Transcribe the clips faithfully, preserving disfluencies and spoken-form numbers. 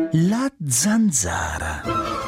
La zanzara.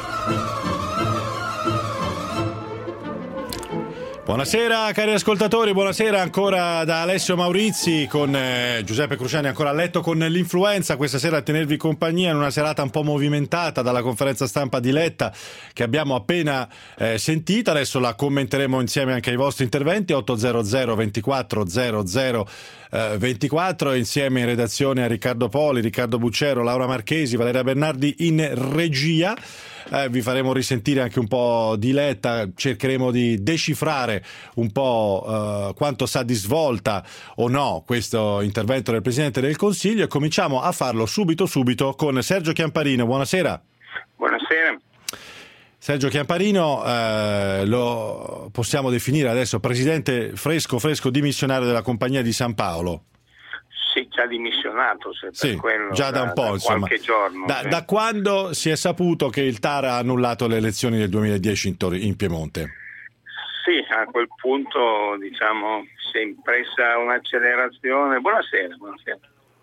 Buonasera cari ascoltatori, buonasera ancora da Alessio Maurizi con eh, Giuseppe Cruciani ancora a letto con l'influenza, questa sera a tenervi compagnia in una serata un po' movimentata dalla conferenza stampa di Letta che abbiamo appena eh, sentita. Adesso la commenteremo insieme anche ai vostri interventi. Ottocento ventiquattro zero zero ventiquattro, insieme in redazione a Riccardo Poli, Riccardo Buccero, Laura Marchesi, Valeria Bernardi in regia. Eh, vi faremo risentire anche un po' di Letta, cercheremo di decifrare un po' eh, quanto sa di svolta o no questo intervento del Presidente del Consiglio, e cominciamo a farlo subito subito con Sergio Chiamparino. Buonasera. Buonasera. Sergio Chiamparino, eh, lo possiamo definire adesso presidente fresco fresco dimissionario della Compagnia di San Paolo. Sì, già dimissionato, se per sì, quello, già da, da un po', da insomma. Qualche giorno. Da, sì. da quando si è saputo che il T A R ha annullato le elezioni del duemiladieci in, Tor- in Piemonte? Sì, a quel punto, diciamo, si è impressa un'accelerazione. Buonasera, buonasera.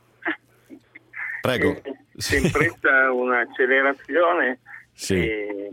Prego. Eh, si è impressa un'accelerazione sì. E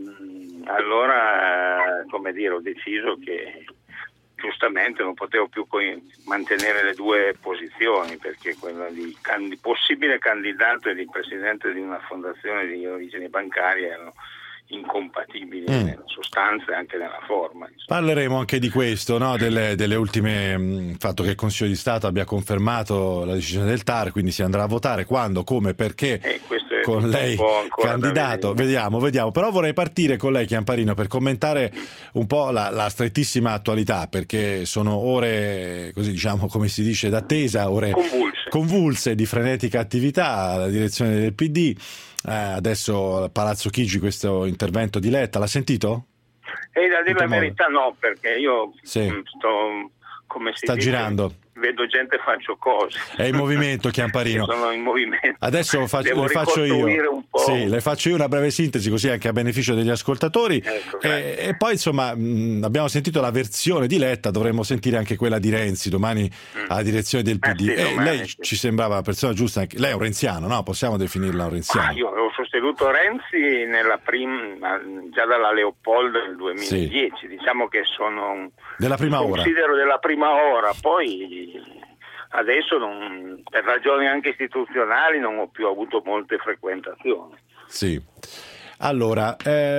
allora, come dire, ho deciso che giustamente non potevo più mantenere le due posizioni, perché quella di cand- possibile candidato e di presidente di una fondazione di origini bancarie erano incompatibili mm. nella sostanza e anche nella forma. Insomma. Parleremo anche di questo, no? delle, delle ultime mh, fatto che il Consiglio di Stato abbia confermato la decisione del T A R, quindi si andrà a votare quando, come, perché eh, con lei candidato, vediamo, vediamo. Però vorrei partire con lei, Chiamparino, per commentare un po' la, la strettissima attualità, perché sono ore, così diciamo, come si dice, d'attesa, ore convulse, convulse di frenetica attività alla direzione del P D. Eh, adesso a Palazzo Chigi questo intervento di Letta, l'ha sentito? E da dire la verità no, perché io sì. sto, come si sta dice, girando. Vedo gente e faccio cose. È in movimento, Chiamparino. Sono in movimento. Adesso faccio, Devo le faccio io. Un po'. Sì, le faccio io una breve sintesi, così anche a beneficio degli ascoltatori. Ecco, e, e poi insomma mh, abbiamo sentito la versione di Letta, dovremmo sentire anche quella di Renzi domani mm. alla direzione del P D. Eh, sì, e domani, lei sì. ci sembrava la persona giusta. Anche, lei è un renziano, no? Possiamo definirla un renziano? Ah, io ho sostenuto Renzi nella prima, già dalla Leopoldo del duemiladieci. Sì. Diciamo che sono un della prima ora. Considero della prima ora, poi. Adesso non, per ragioni anche istituzionali non ho più avuto molte frequentazioni. Sì. Allora,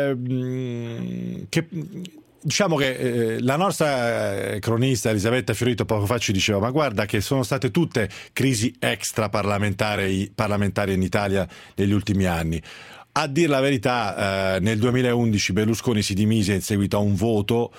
ehm, che, diciamo che eh, la nostra cronista Elisabetta Fiorito poco fa ci diceva: ma guarda che sono state tutte crisi extra parlamentari, parlamentari in Italia negli ultimi anni. A dir la verità, eh, nel duemilaundici Berlusconi si dimise in seguito a un voto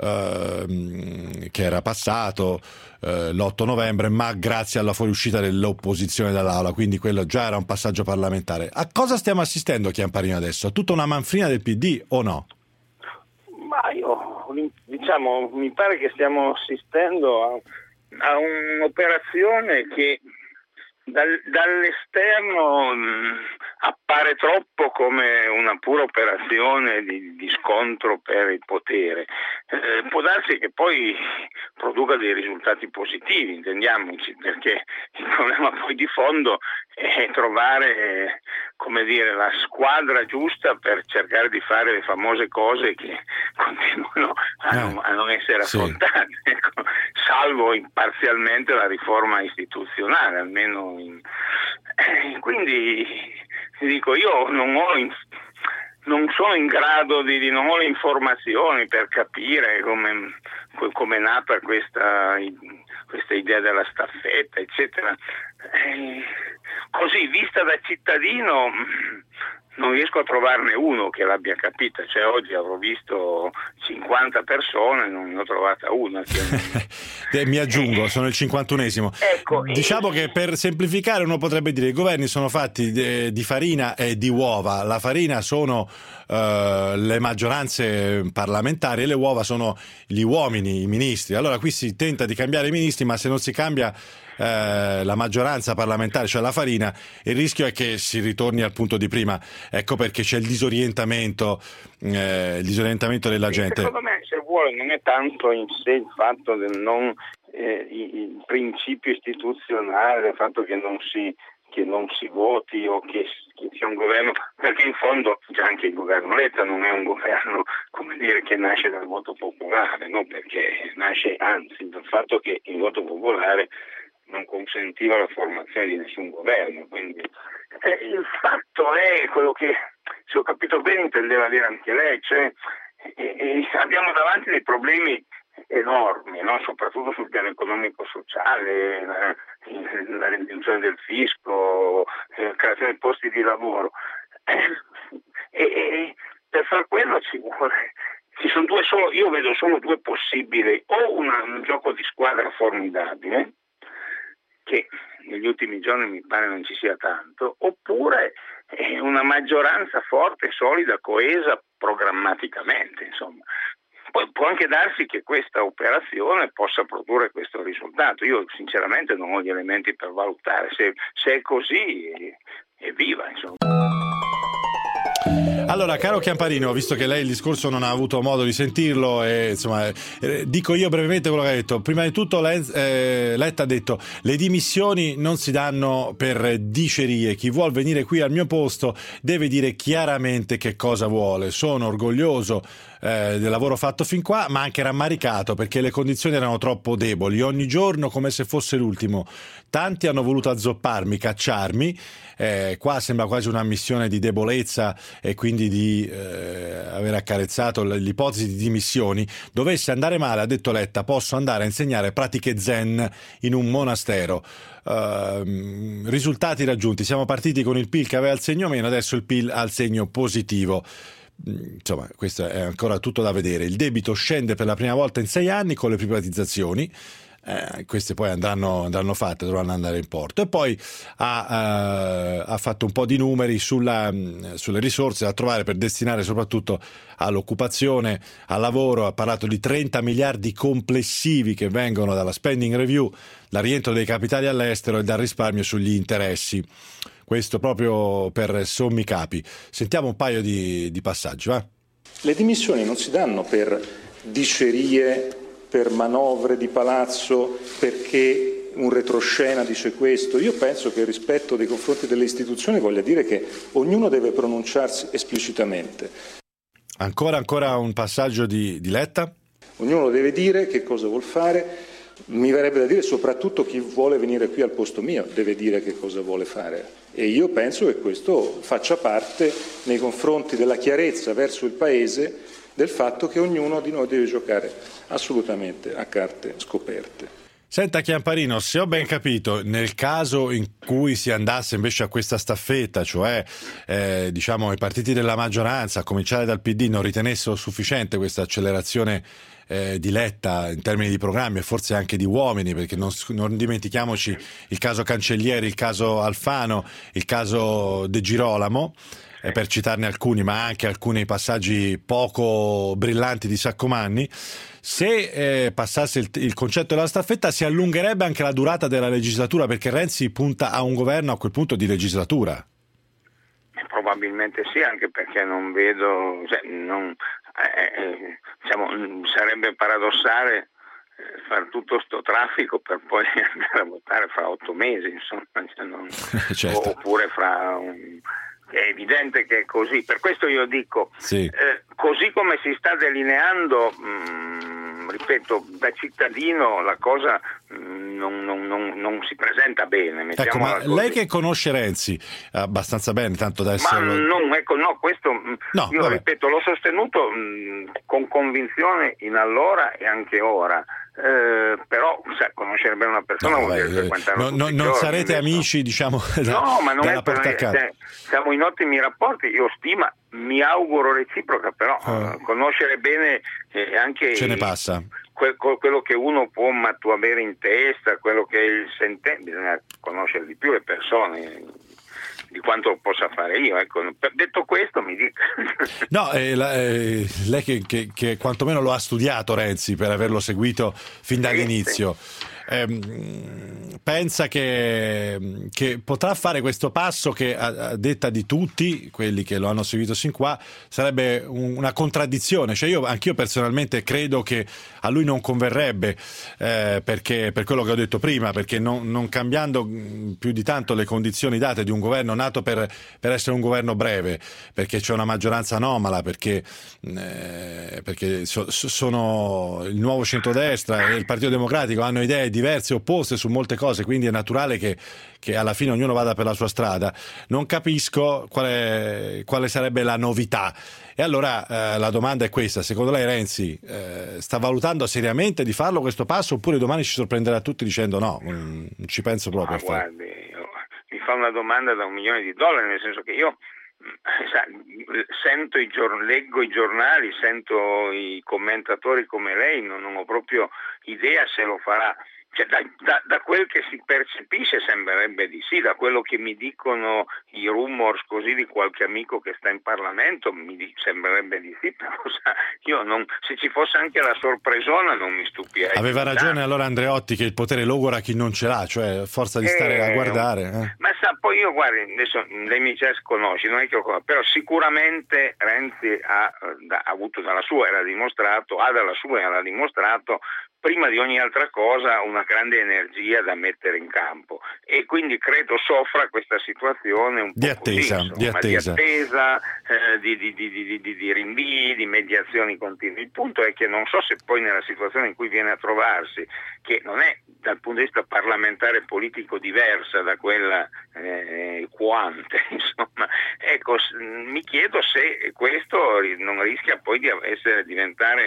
eh, che era passato eh, l'otto novembre, ma grazie alla fuoriuscita dell'opposizione dall'aula, quindi quello già era un passaggio parlamentare. A cosa stiamo assistendo, Chiamparino, adesso? A tutta una manfrina del P D o no? Ma io, diciamo, mi pare che stiamo assistendo a, a un'operazione che Dal, dall'esterno mh, appare troppo come una pura operazione di, di scontro per il potere. Eh, può darsi che poi produca dei risultati positivi, intendiamoci, perché il problema poi di fondo è trovare, eh, come dire, la squadra giusta per cercare di fare le famose cose che continuano a, eh, non, a non essere affrontate, sì. Ecco, salvo imparzialmente la riforma istituzionale, almeno in, eh, quindi dico, io non ho in, non sono in grado di, di non ho le informazioni per capire come come è nata questa questa idea della staffetta, eccetera. Eh, così vista da cittadino non riesco a trovarne uno che l'abbia capita, cioè oggi avrò visto cinquanta persone, non ne ho trovata una che... Mi aggiungo, sono il cinquantunesimo. Ecco, diciamo eh... che per semplificare uno potrebbe dire: i governi sono fatti di, di farina e di uova. La farina sono uh, le maggioranze parlamentari e le uova sono gli uomini, i ministri. Allora qui si tenta di cambiare i ministri, ma se non si cambia eh, la maggioranza parlamentare, cioè la farina, il rischio è che si ritorni al punto di prima. Ecco perché c'è il disorientamento, eh, il disorientamento della sì, gente. Secondo me, se vuole, non è tanto in sé il fatto del non eh, il principio istituzionale, del fatto che non si che non si voti o che, che sia un governo, perché in fondo già anche il governo Letta non è un governo, come dire, che nasce dal voto popolare, no? Perché nasce anzi dal fatto che il voto popolare non consentiva la formazione di nessun governo. Quindi eh, il fatto è quello che, se ho capito bene, intendeva dire anche lei, cioè eh, eh, abbiamo davanti dei problemi enormi, no? Soprattutto sul piano economico-sociale, la, la riduzione del fisco, la creazione di posti di lavoro. Eh, e, e per far quello ci vuole, ci sono due solo, io vedo solo due possibili: o una, un gioco di squadra formidabile, che negli ultimi giorni mi pare non ci sia tanto, oppure eh, una maggioranza forte, solida, coesa programmaticamente, insomma. Poi può anche darsi che questa operazione possa produrre questo risultato. Io sinceramente non ho gli elementi per valutare. Se, se è così, evviva, insomma. Allora, caro Chiamparino, visto che lei il discorso non ha avuto modo di sentirlo, e, insomma, eh, dico io brevemente quello che ha detto. Prima di tutto eh, Letta ha detto: le dimissioni non si danno per dicerie, chi vuol venire qui al mio posto deve dire chiaramente che cosa vuole. Sono orgoglioso eh, del lavoro fatto fin qua, ma anche rammaricato perché le condizioni erano troppo deboli, ogni giorno come se fosse l'ultimo. Tanti hanno voluto azzopparmi, cacciarmi, eh, qua sembra quasi una missione di debolezza e quindi di eh, aver accarezzato l'ipotesi di dimissioni. Dovesse andare male, ha detto Letta, posso andare a insegnare pratiche zen in un monastero. Uh, risultati raggiunti, siamo partiti con il P I L che aveva il segno meno, adesso il P I L ha il segno positivo. Insomma, questo è ancora tutto da vedere. Il debito scende per la prima volta in sei anni con le privatizzazioni. Eh, queste poi andranno, andranno fatte, dovranno andare in porto. E poi ha, uh, ha fatto un po' di numeri sulla, sulle risorse da trovare per destinare soprattutto all'occupazione, al lavoro. Ha parlato di trenta miliardi complessivi che vengono dalla spending review, dal rientro dei capitali all'estero e dal risparmio sugli interessi. Questo proprio per sommi capi. Sentiamo un paio di, di passaggi, va? Le dimissioni non si danno per dicerie, per manovre di palazzo, perché un retroscena dice questo. Io penso che il rispetto nei confronti delle istituzioni voglia dire che ognuno deve pronunciarsi esplicitamente. Ancora, ancora un passaggio di, di Letta. Ognuno deve dire che cosa vuol fare. Mi verrebbe da dire soprattutto chi vuole venire qui al posto mio deve dire che cosa vuole fare. E io penso che questo faccia parte nei confronti della chiarezza verso il Paese del fatto che ognuno di noi deve giocare assolutamente a carte scoperte. Senta Chiamparino, se ho ben capito, nel caso in cui si andasse invece a questa staffetta, cioè eh, diciamo i partiti della maggioranza, a cominciare dal P D, non ritenessero sufficiente questa accelerazione eh, di Letta in termini di programmi e forse anche di uomini, perché non, non dimentichiamoci il caso Cancellieri, il caso Alfano, il caso De Girolamo, eh, per citarne alcuni, ma anche alcuni passaggi poco brillanti di Saccomanni. Se eh, passasse il, il concetto della staffetta, si allungherebbe anche la durata della legislatura, perché Renzi punta a un governo a quel punto di legislatura. Probabilmente sì, anche perché non vedo, cioè, non, eh, eh, diciamo, sarebbe paradossale eh, fare tutto sto traffico per poi andare a votare fra otto mesi, insomma, cioè non, certo. Oppure fra un... È evidente che è così, per questo io dico, sì. eh, così come si sta delineando, mh, ripeto, da cittadino la cosa mh, non, non, non, non si presenta bene. Ecco, ma così. Lei che conosce Renzi abbastanza bene, tanto da essere... Ma non, ecco, no, questo no, io vabbè. ripeto, l'ho sostenuto mh, con convinzione in allora e anche ora. Eh, però sa, conoscere bene una persona no, vuol dire frequentarlo no, no, non giorni, sarete invece. Amici, diciamo, da, no, ma non è per porta a casa. Cioè, siamo in ottimi rapporti, io stima, mi auguro reciproca, però uh, conoscere bene eh, anche ce ne passa. Que- quello che uno può matu- avere in testa, quello che è il sentente, bisogna conoscere di più le persone di quanto possa fare io, ecco. Detto questo mi dica. No, eh, la, eh, lei che, che, che quantomeno lo ha studiato Renzi per averlo seguito fin dall'inizio, sì, sì. ehm, pensa che, che potrà fare questo passo che, a, a detta di tutti quelli che lo hanno seguito sin qua, sarebbe un, una contraddizione. Cioè io, anch'io personalmente credo che a lui non converrebbe, eh, perché per quello che ho detto prima, perché non, non cambiando più di tanto le condizioni date di un governo nato per, per essere un governo breve, perché c'è una maggioranza anomala, perché, eh, perché so, sono il nuovo centrodestra e il Partito Democratico hanno idee diverse, opposte su molte cose, quindi è naturale che, che alla fine ognuno vada per la sua strada. Non capisco quale, quale sarebbe la novità. E allora eh, la domanda è questa: secondo lei Renzi eh, sta valutando seriamente di farlo questo passo, oppure domani ci sorprenderà tutti dicendo no, non ci penso proprio? Ma a fare. Guardi, io, mi fa una domanda da un milione di dollari, nel senso che io sa, sento i giorn- leggo i giornali, sento i commentatori come lei, non, non ho proprio idea se lo farà. Cioè, da, da, da quel che si percepisce sembrerebbe di sì, da quello che mi dicono i rumors così di qualche amico che sta in Parlamento mi di, sembrerebbe di sì, però sa, io non, se ci fosse anche la sorpresona non mi stupirei. Aveva ragione allora Andreotti che il potere logora chi non ce l'ha, cioè a forza di stare eh, a guardare. Eh. Ma sa, poi io guardi, adesso lei mi già conosci, non è che lo conosco, però sicuramente Renzi ha, ha avuto dalla sua, era dimostrato, ha dalla sua e ha dimostrato prima di ogni altra cosa una grande energia da mettere in campo, e quindi credo soffra questa situazione un di po' attesa, così, di attesa, di, attesa eh, di, di, di, di, di, di rinvii, di mediazioni continue. Il punto è che non so se poi nella situazione in cui viene a trovarsi, che non è dal punto di vista parlamentare e politico diversa da quella eh, quante, insomma, ecco, mi chiedo se questo non rischia poi di essere diventare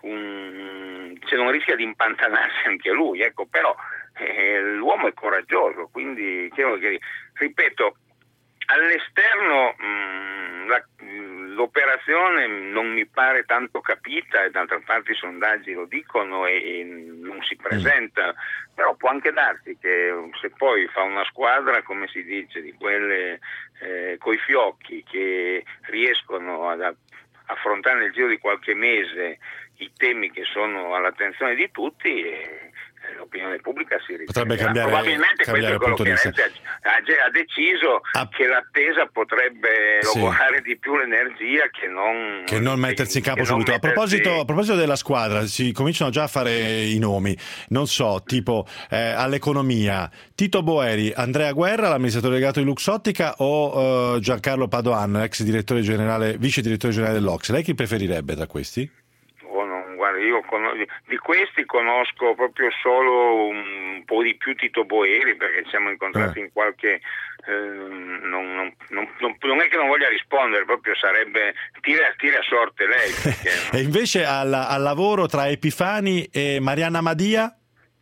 un, se non rischia di impantanarsi anche lui, ecco, però eh, l'uomo è coraggioso, quindi che, ripeto, all'esterno mh, la, l'operazione non mi pare tanto capita, e d'altra parte i sondaggi lo dicono e, e non si presenta, mm. però può anche darsi che se poi fa una squadra, come si dice, di quelle eh, coi fiocchi che riescono ad affrontare nel giro di qualche mese i temi che sono all'attenzione di tutti, e l'opinione pubblica si potrebbe cambiare, probabilmente cambiare questo è quello che Renzi ha, ha deciso, ah. che l'attesa potrebbe sì. logorare di più l'energia che non, che non mettersi in campo subito. Mettersi... A proposito, a proposito della squadra, si cominciano già a fare i nomi, non so, tipo eh, all'economia Tito Boeri, Andrea Guerra, l'amministratore delegato di Luxottica, o uh, Giancarlo Padoan, ex direttore generale, vice direttore generale dell'O C S E. Lei chi preferirebbe tra questi? Io di questi conosco proprio solo un po' di più Tito Boeri, perché ci siamo incontrati eh. in qualche eh, non, non, non, non è che non voglia rispondere, proprio sarebbe tira, tira a sorte lei perché, no? E invece al, al lavoro tra Epifani e Marianna Madia?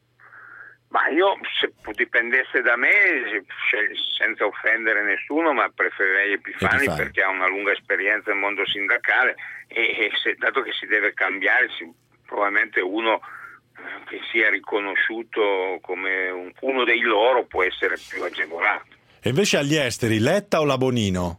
Ma io, se dipendesse da me, senza offendere nessuno, ma preferirei Epifani, Epifani. perché ha una lunga esperienza nel mondo sindacale, e, e se, dato che si deve cambiare, si, probabilmente uno che sia riconosciuto come un, uno dei loro può essere più agevolato. E invece agli esteri, Letta o Labonino?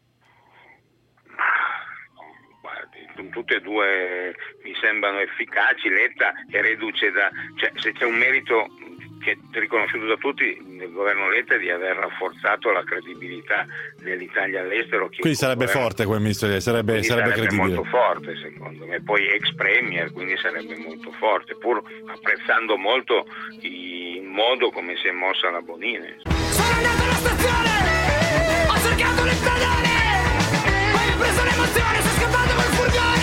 Guardi, tutte e due mi sembrano efficaci. Letta è reduce da, cioè se c'è un merito che è riconosciuto da tutti nel governo Letta è di aver rafforzato la credibilità dell'Italia all'estero. Quindi sarebbe governo, forte quel ministro, sarebbe, sarebbe, sarebbe credibile. Molto forte secondo me, poi ex premier, quindi sarebbe molto forte, pur apprezzando molto il modo come si è mossa la Bonino. Sono andato alla stazione, ho cercato le stradale, poi ho preso l'emozione, sono scappato col furgone.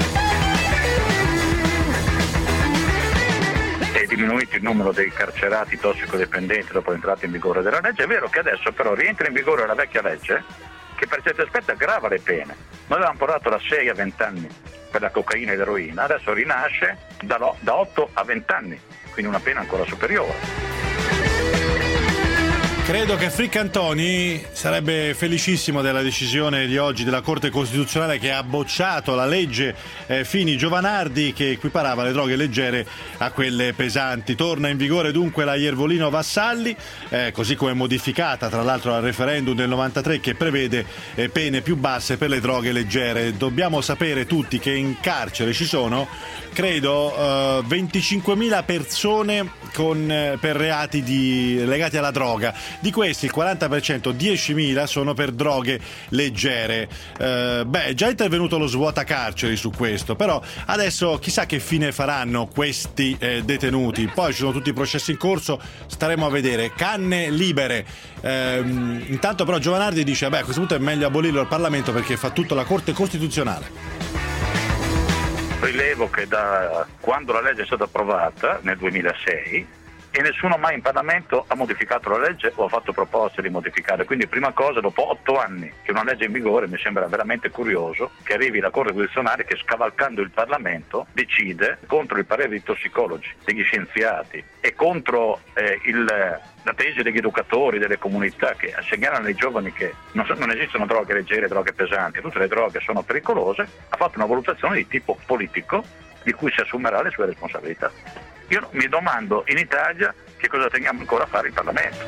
È diminuito il numero dei carcerati tossicodipendenti dopo l'entrata in vigore della legge. È vero che adesso però rientra in vigore la vecchia legge che per certi aspetti aggrava le pene. Noi avevamo portato da sei a venti anni per la cocaina e l'eroina, adesso rinasce da, no, da otto a venti anni, quindi una pena ancora superiore. Credo che Friccantoni sarebbe felicissimo della decisione di oggi della Corte Costituzionale che ha bocciato la legge eh, Fini-Giovanardi che equiparava le droghe leggere a quelle pesanti. Torna in vigore dunque la Iervolino-Vassalli, eh, così come modificata tra l'altro al referendum del novantatré che prevede eh, pene più basse per le droghe leggere. Dobbiamo sapere tutti che in carcere ci sono, credo, eh, venticinquemila persone con, eh, per reati di, legati alla droga. Di questi il quaranta per cento, diecimila, sono per droghe leggere. Eh, beh, è già intervenuto lo svuotacarceri su questo, però adesso chissà che fine faranno questi eh, detenuti. Poi ci sono tutti i processi in corso, staremo a vedere. Canne libere. Eh, intanto però Giovanardi dice, beh, a questo punto è meglio abolirlo al Parlamento perché fa tutto la Corte Costituzionale. Rilevo che da quando la legge è stata approvata nel duemilasei e nessuno mai in Parlamento ha modificato la legge o ha fatto proposte di modificare, quindi prima cosa, dopo otto anni che una legge è in vigore, mi sembra veramente curioso che arrivi la Corte Costituzionale che, scavalcando il Parlamento, decide contro il parere dei tossicologi, degli scienziati e contro eh, il, la tesi degli educatori, delle comunità che segnalano ai giovani che non, so, non esistono droghe leggere, droghe pesanti, tutte le droghe sono pericolose. Ha fatto una valutazione di tipo politico di cui si assumerà le sue responsabilità. Io mi domando in Italia che cosa teniamo ancora a fare in Parlamento.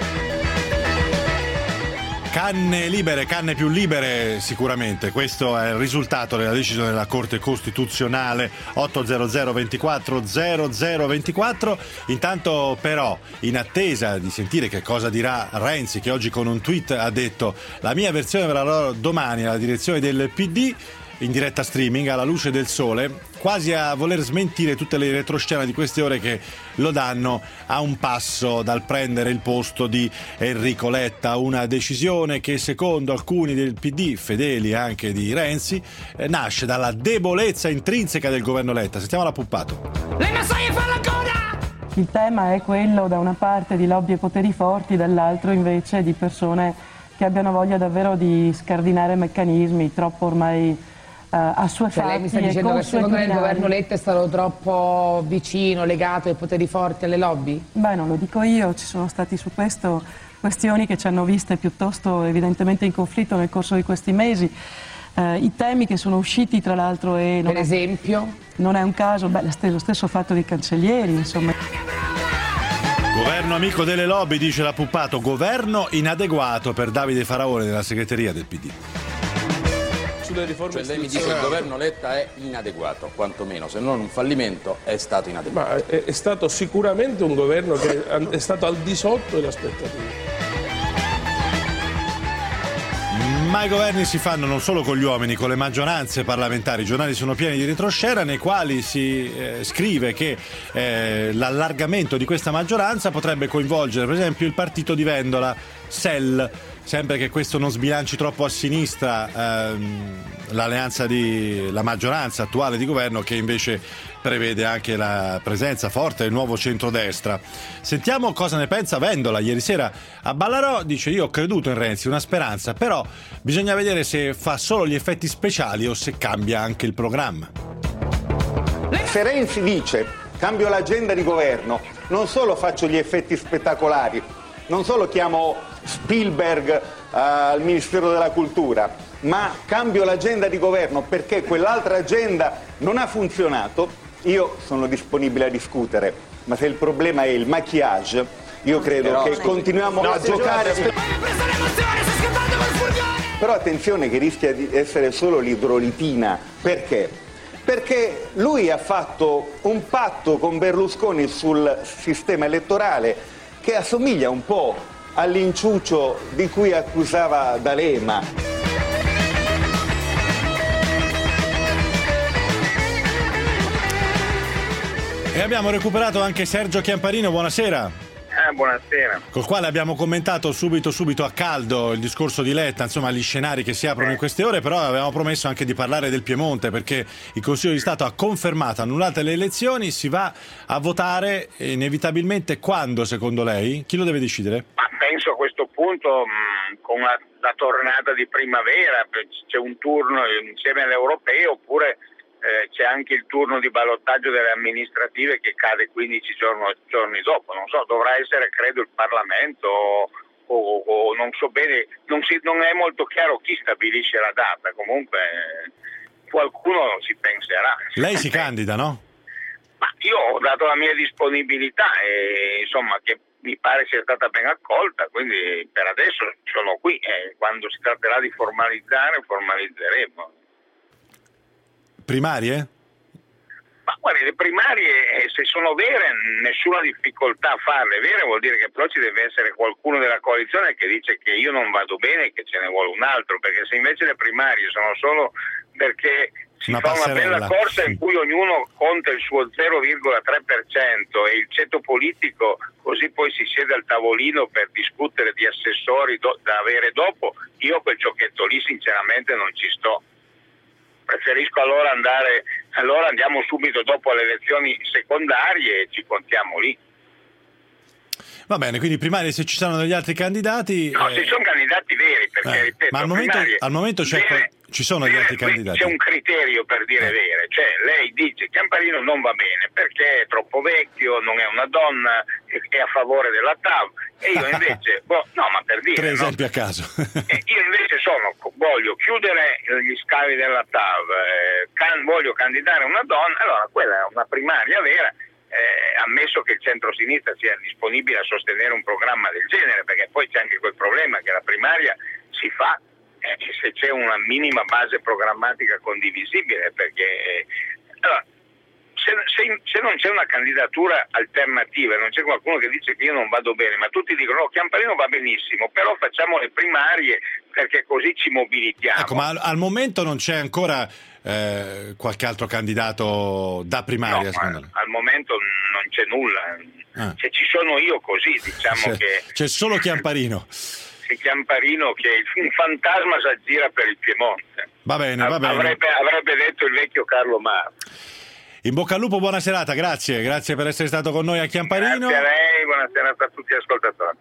Canne libere, canne più libere sicuramente, questo è il risultato della decisione della Corte Costituzionale. Ottocento ventiquattro zero zero ventiquattro. Intanto però, in attesa di sentire che cosa dirà Renzi, che oggi con un tweet ha detto la mia versione verrà domani alla direzione del P D, in diretta streaming alla luce del sole, quasi a voler smentire tutte le retroscena di queste ore che lo danno a un passo dal prendere il posto di Enrico Letta. Una decisione che secondo alcuni del P D, fedeli anche di Renzi, eh, nasce dalla debolezza intrinseca del governo Letta. Sentiamo la Puppato. Le massaie fanno ancora! Il tema è quello da una parte di lobby e poteri forti, dall'altro invece di persone che abbiano voglia davvero di scardinare meccanismi troppo ormai Uh, assuefatti. Cioè lei mi sta dicendo che secondo lei il governo Letta è stato troppo vicino, legato ai poteri forti, alle lobby? Beh, non lo dico io, ci sono stati su questo questioni che ci hanno viste piuttosto evidentemente in conflitto nel corso di questi mesi. Uh, I temi che sono usciti tra l'altro e... Per esempio? È, non è un caso, beh, lo stesso fatto dei cancellieri, insomma. Governo amico delle lobby, dice la Puppato, governo inadeguato per Davide Faraone della segreteria del P D. Cioè lei mi dice che il governo Letta è inadeguato, quantomeno, se non un fallimento è stato inadeguato. Ma è, è stato sicuramente un governo che è stato al di sotto delle aspettative. Ma i governi si fanno non solo con gli uomini, con le maggioranze parlamentari. I giornali sono pieni di retroscena nei quali si eh, scrive che eh, l'allargamento di questa maggioranza potrebbe coinvolgere per esempio il partito di Vendola, S E L, sempre che questo non sbilanci troppo a sinistra ehm, l'alleanza di la maggioranza attuale di governo, che invece prevede anche la presenza forte del nuovo centrodestra. Sentiamo cosa ne pensa Vendola. Ieri sera a Ballarò dice: io ho creduto in Renzi, una speranza, però bisogna vedere se fa solo gli effetti speciali o se cambia anche il programma. Se Renzi dice cambio l'agenda di governo, non solo faccio gli effetti spettacolari, non solo chiamo Spielberg uh, al Ministero della Cultura, ma cambio l'agenda di governo perché quell'altra agenda non ha funzionato, io sono disponibile a discutere. Ma se il problema è il maquillage, io credo Però, che continuiamo no, a giocare. Però attenzione che rischia di essere solo l'idrolitina. Perché? Perché lui ha fatto un patto con Berlusconi sul sistema elettorale che assomiglia un po' all'inciuccio di cui accusava D'Alema. E abbiamo recuperato anche Sergio Chiamparino, buonasera. Eh, buonasera. Col quale abbiamo commentato subito subito a caldo il discorso di Letta, insomma gli scenari che si aprono in queste ore, però avevamo promesso anche di parlare del Piemonte perché il Consiglio di Stato ha confermato, annullate le elezioni, si va a votare inevitabilmente quando, secondo lei? Chi lo deve decidere? Ma penso a questo punto mh, con la, la tornata di primavera, c'è un turno insieme all'europeo, oppure Eh, c'è anche il turno di ballottaggio delle amministrative che cade quindici giorni, giorni dopo. Non so, dovrà essere credo il Parlamento o, o, o non so bene, non, si, non è molto chiaro chi stabilisce la data, comunque eh, qualcuno ci penserà. Lei si candida, no? Ma io ho dato la mia disponibilità e insomma che mi pare sia stata ben accolta, quindi per adesso sono qui e quando si tratterà di formalizzare formalizzeremo. Primarie? Ma guardi, le primarie se sono vere nessuna difficoltà a farle, vere vuol dire che però ci deve essere qualcuno della coalizione che dice che io non vado bene e che ce ne vuole un altro, perché se invece le primarie sono solo perché si una fa passerella. una bella corsa in cui ognuno conta il suo zero virgola tre per cento e il ceto politico così poi si siede al tavolino per discutere di assessori do- da avere dopo, io quel giochetto lì sinceramente non ci sto. Preferisco allora andare, allora andiamo subito dopo le elezioni secondarie e ci contiamo lì. Va bene, quindi primarie se ci sono degli altri candidati... No, eh... se sono candidati veri, perché eh, ripeto, ma al momento, primarie, al momento c'è, vere, ci sono vere, degli altri candidati. C'è un criterio per dire eh. vere, cioè lei dice Chiamparino non va bene perché è troppo vecchio, non è una donna, è a favore della T A V e io invece, boh, no ma per dire... Tre no? esempi a caso. E io invece sono, voglio chiudere gli scavi della T A V, eh, can, voglio candidare una donna, allora quella è una primaria vera, eh, ammesso che il centro-sinistra sia disponibile a sostenere un programma del genere, perché poi c'è anche quel problema che la primaria si fa eh, se c'è una minima base programmatica condivisibile, perché eh, allora, se, se, se non c'è una candidatura alternativa, non c'è qualcuno che dice che io non vado bene, ma tutti dicono no, Chiamparino va benissimo, però facciamo le primarie perché così ci mobilitiamo. Ecco, ma al, al momento non c'è ancora eh, qualche altro candidato da primaria? No, al, al momento non c'è nulla. Ah. Se ci sono io così, diciamo c'è, che... C'è solo Chiamparino. C'è Chiamparino che un fantasma si aggira per il Piemonte. Va bene, va bene. Avrebbe, avrebbe detto il vecchio Carlo Mar. In bocca al lupo, buona serata, grazie, grazie per essere stato con noi a Chiamparino. Grazie a lei, buona serata a tutti gli ascoltatori.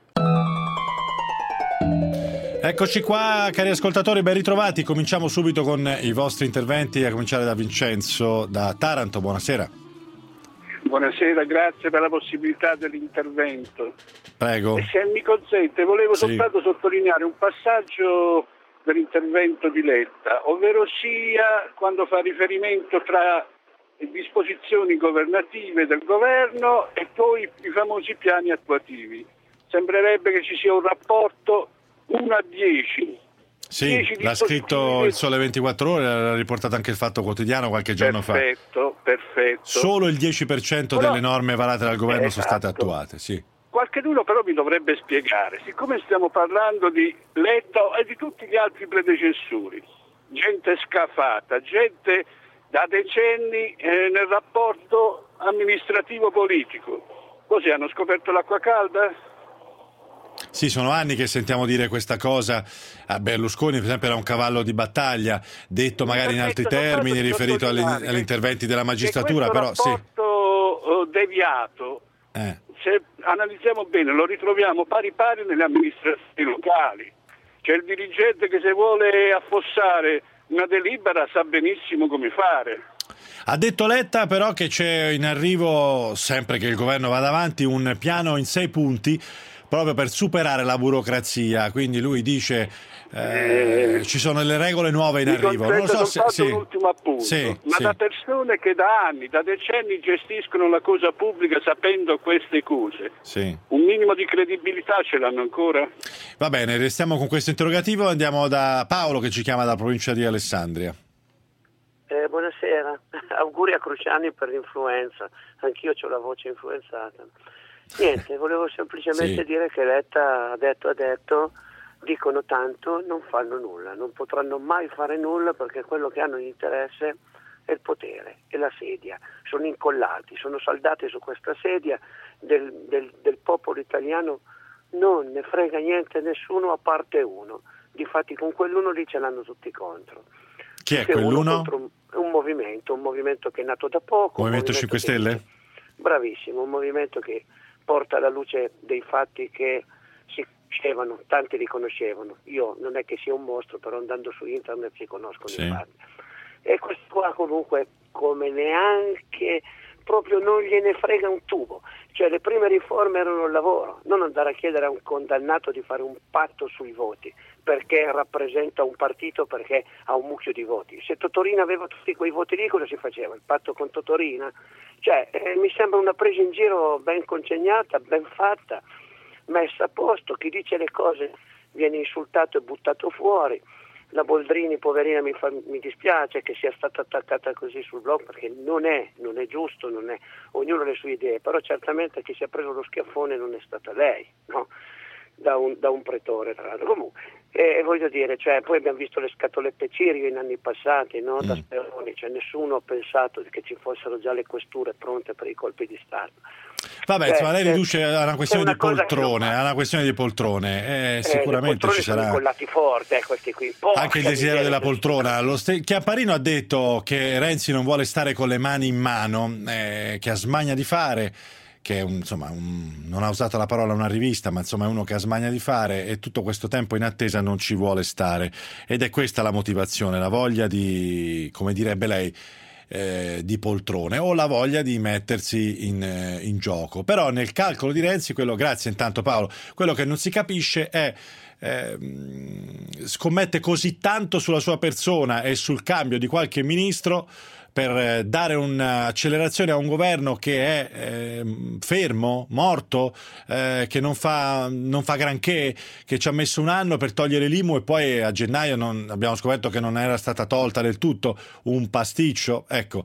Eccoci qua, cari ascoltatori, ben ritrovati. Cominciamo subito con i vostri interventi, a cominciare da Vincenzo da Taranto. Buonasera. Buonasera, grazie per la possibilità dell'intervento. Prego. E se mi consente, volevo Sì. soltanto sottolineare un passaggio dell'intervento di Letta, ovvero sia quando fa riferimento tra disposizioni governative del governo e poi i famosi piani attuativi. Sembrerebbe che ci sia un rapporto uno a dieci. Sì, l'ha scritto il Sole ventiquattro Ore, l'ha riportato anche il Fatto Quotidiano qualche giorno fa. Perfetto, perfetto. Solo il dieci per cento Però, delle norme varate dal governo esatto. sono state attuate, sì. Qualcheduno però mi dovrebbe spiegare, siccome stiamo parlando di Letta e di tutti gli altri predecessori, gente scafata, gente da decenni eh, nel rapporto amministrativo-politico, così hanno scoperto l'acqua calda? Sì, sono anni che sentiamo dire questa cosa a Berlusconi, per esempio era un cavallo di battaglia, detto magari in altri termini, riferito agli, agli interventi della magistratura, però sì. Questo rapporto deviato, Eh. se analizziamo bene, lo ritroviamo pari pari nelle amministrazioni locali. C'è il dirigente che se vuole affossare una delibera sa benissimo come fare. Ha detto Letta però che c'è in arrivo, sempre che il governo vada avanti, un piano in sei punti proprio per superare la burocrazia, quindi lui dice eh, eh, ci sono le regole nuove in arrivo. Non lo so se, sì, un ultimo appunto, sì, ma sì. da persone che da anni, da decenni gestiscono la cosa pubblica sapendo queste cose, sì. un minimo di credibilità ce l'hanno ancora? Va bene, restiamo con questo interrogativo, andiamo da Paolo che ci chiama dalla provincia di Alessandria. Eh, buonasera, auguri a Cruciani per l'influenza, anch'io ho la voce influenzata. Niente, volevo semplicemente sì. dire che Letta ha detto, ha detto, dicono tanto, non fanno nulla, non potranno mai fare nulla perché quello che hanno in interesse è il potere, è la sedia, sono incollati, sono saldati su questa sedia, del, del, del popolo italiano non ne frega niente nessuno a parte uno, difatti con quell'uno lì ce l'hanno tutti contro. Chi è Se quell'uno? Un, un movimento, un movimento che è nato da poco. Movimento un movimento cinque Stelle? Che, bravissimo, un movimento che porta alla luce dei fatti che si conoscevano, tanti li conoscevano. Io non è che sia un mostro, però andando su internet si conoscono sì. i fatti. E questo qua comunque, come neanche proprio non gliene frega un tubo. Cioè le prime riforme erano il lavoro, non andare a chiedere a un condannato di fare un patto sui voti perché rappresenta un partito, perché ha un mucchio di voti. Se Totorina aveva tutti quei voti lì, cosa si faceva? Il patto con Totorina? Cioè eh, mi sembra una presa in giro ben congegnata, ben fatta, messa a posto. Chi dice le cose viene insultato e buttato fuori. La Boldrini, poverina, mi, fa, mi dispiace che sia stata attaccata così sul blog, perché non è, non è giusto, non è, ognuno ha le sue idee, però certamente chi si è preso lo schiaffone non è stata lei, no? Da un, da un pretore, tra l'altro. Comunque, eh, voglio dire, cioè, poi abbiamo visto le scatolette Cirio in anni passati, no? Da Speroni, cioè nessuno ha pensato che ci fossero già le questure pronte per i colpi di Stato. Vabbè, Cioè, insomma, lei riduce a una questione una di poltrone, a una questione di poltrone, eh, sicuramente eh, ci sarà sono incollati forte, eh, questi qui. Porca anche il desiderio miseria, della poltrona. Lo ste- Chiamparino ha detto che Renzi non vuole stare con le mani in mano, eh, che ha smania di fare, che è un, insomma, un, non ha usato la parola una rivista, ma insomma è uno che ha smania di fare, e tutto questo tempo in attesa non ci vuole stare, ed è questa la motivazione, la voglia di, come direbbe lei, Eh, di poltrone, o la voglia di mettersi in, eh, in gioco. Però nel calcolo di Renzi, quello, grazie intanto Paolo, quello che non si capisce è eh, scommette così tanto sulla sua persona e sul cambio di qualche ministro per eh, dare un'accelerazione a un governo che è eh, fermo, morto, eh, che non fa, non fa granché, che ci ha messo un anno per togliere l'I M U e poi a gennaio non, abbiamo scoperto che non era stata tolta del tutto, un pasticcio. Ecco,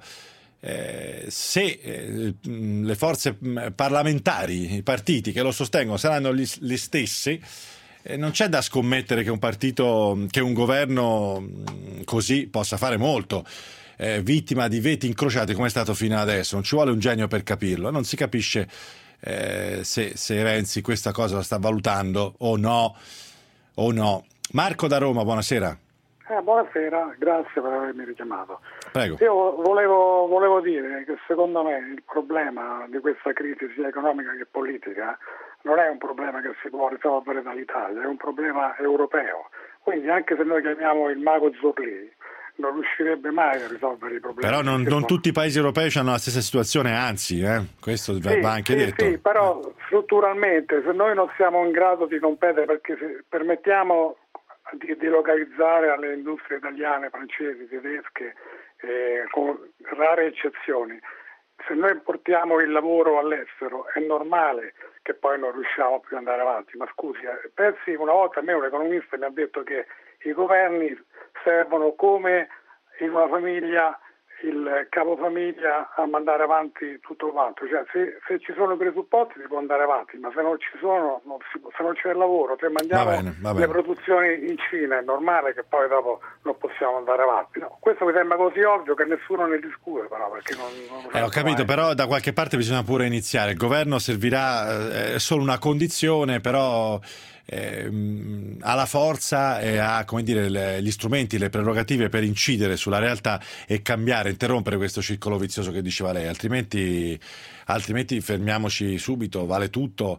eh, se eh, le forze parlamentari, i partiti che lo sostengono saranno gli, le stesse, eh, non c'è da scommettere che un partito, che un governo così possa fare molto. Eh, vittima di veti incrociati come è stato fino adesso, non ci vuole un genio per capirlo, non si capisce eh, se, se Renzi questa cosa la sta valutando o no, o no. Marco da Roma, buonasera. Eh, buonasera, grazie per avermi richiamato. Prego. Io volevo, volevo dire che secondo me il problema di questa crisi sia economica che politica non è un problema che si può risolvere dall'Italia, è un problema europeo, quindi anche se noi chiamiamo il mago Zorlì non riuscirebbe mai a risolvere i problemi. Però non, non tutti i paesi europei hanno la stessa situazione, anzi, eh, questo sì, va anche sì, detto. Sì, però strutturalmente se noi non siamo in grado di competere, perché se permettiamo di, di localizzare alle industrie italiane, francesi, tedesche, eh, con rare eccezioni, se noi portiamo il lavoro all'estero è normale che poi non riusciamo più ad andare avanti. Ma scusi, eh, pensi, una volta a me un economista mi ha detto che i governi servono come in una famiglia il capofamiglia a mandare avanti tutto quanto, cioè se, se ci sono i presupposti si può andare avanti, ma se non ci sono, non si può, se non c'è il lavoro, se mandiamo va bene, va bene. le produzioni in Cina è normale che poi dopo non possiamo andare avanti. No, questo mi sembra così ovvio che nessuno ne discute, però perché non, non eh, ho capito, mai. Però da qualche parte bisogna pure iniziare. Il governo servirà, è eh, solo una condizione, però Eh, ha la forza e ha, come dire, le, gli strumenti, le prerogative per incidere sulla realtà e cambiare, interrompere questo circolo vizioso che diceva lei, altrimenti, altrimenti fermiamoci subito, vale tutto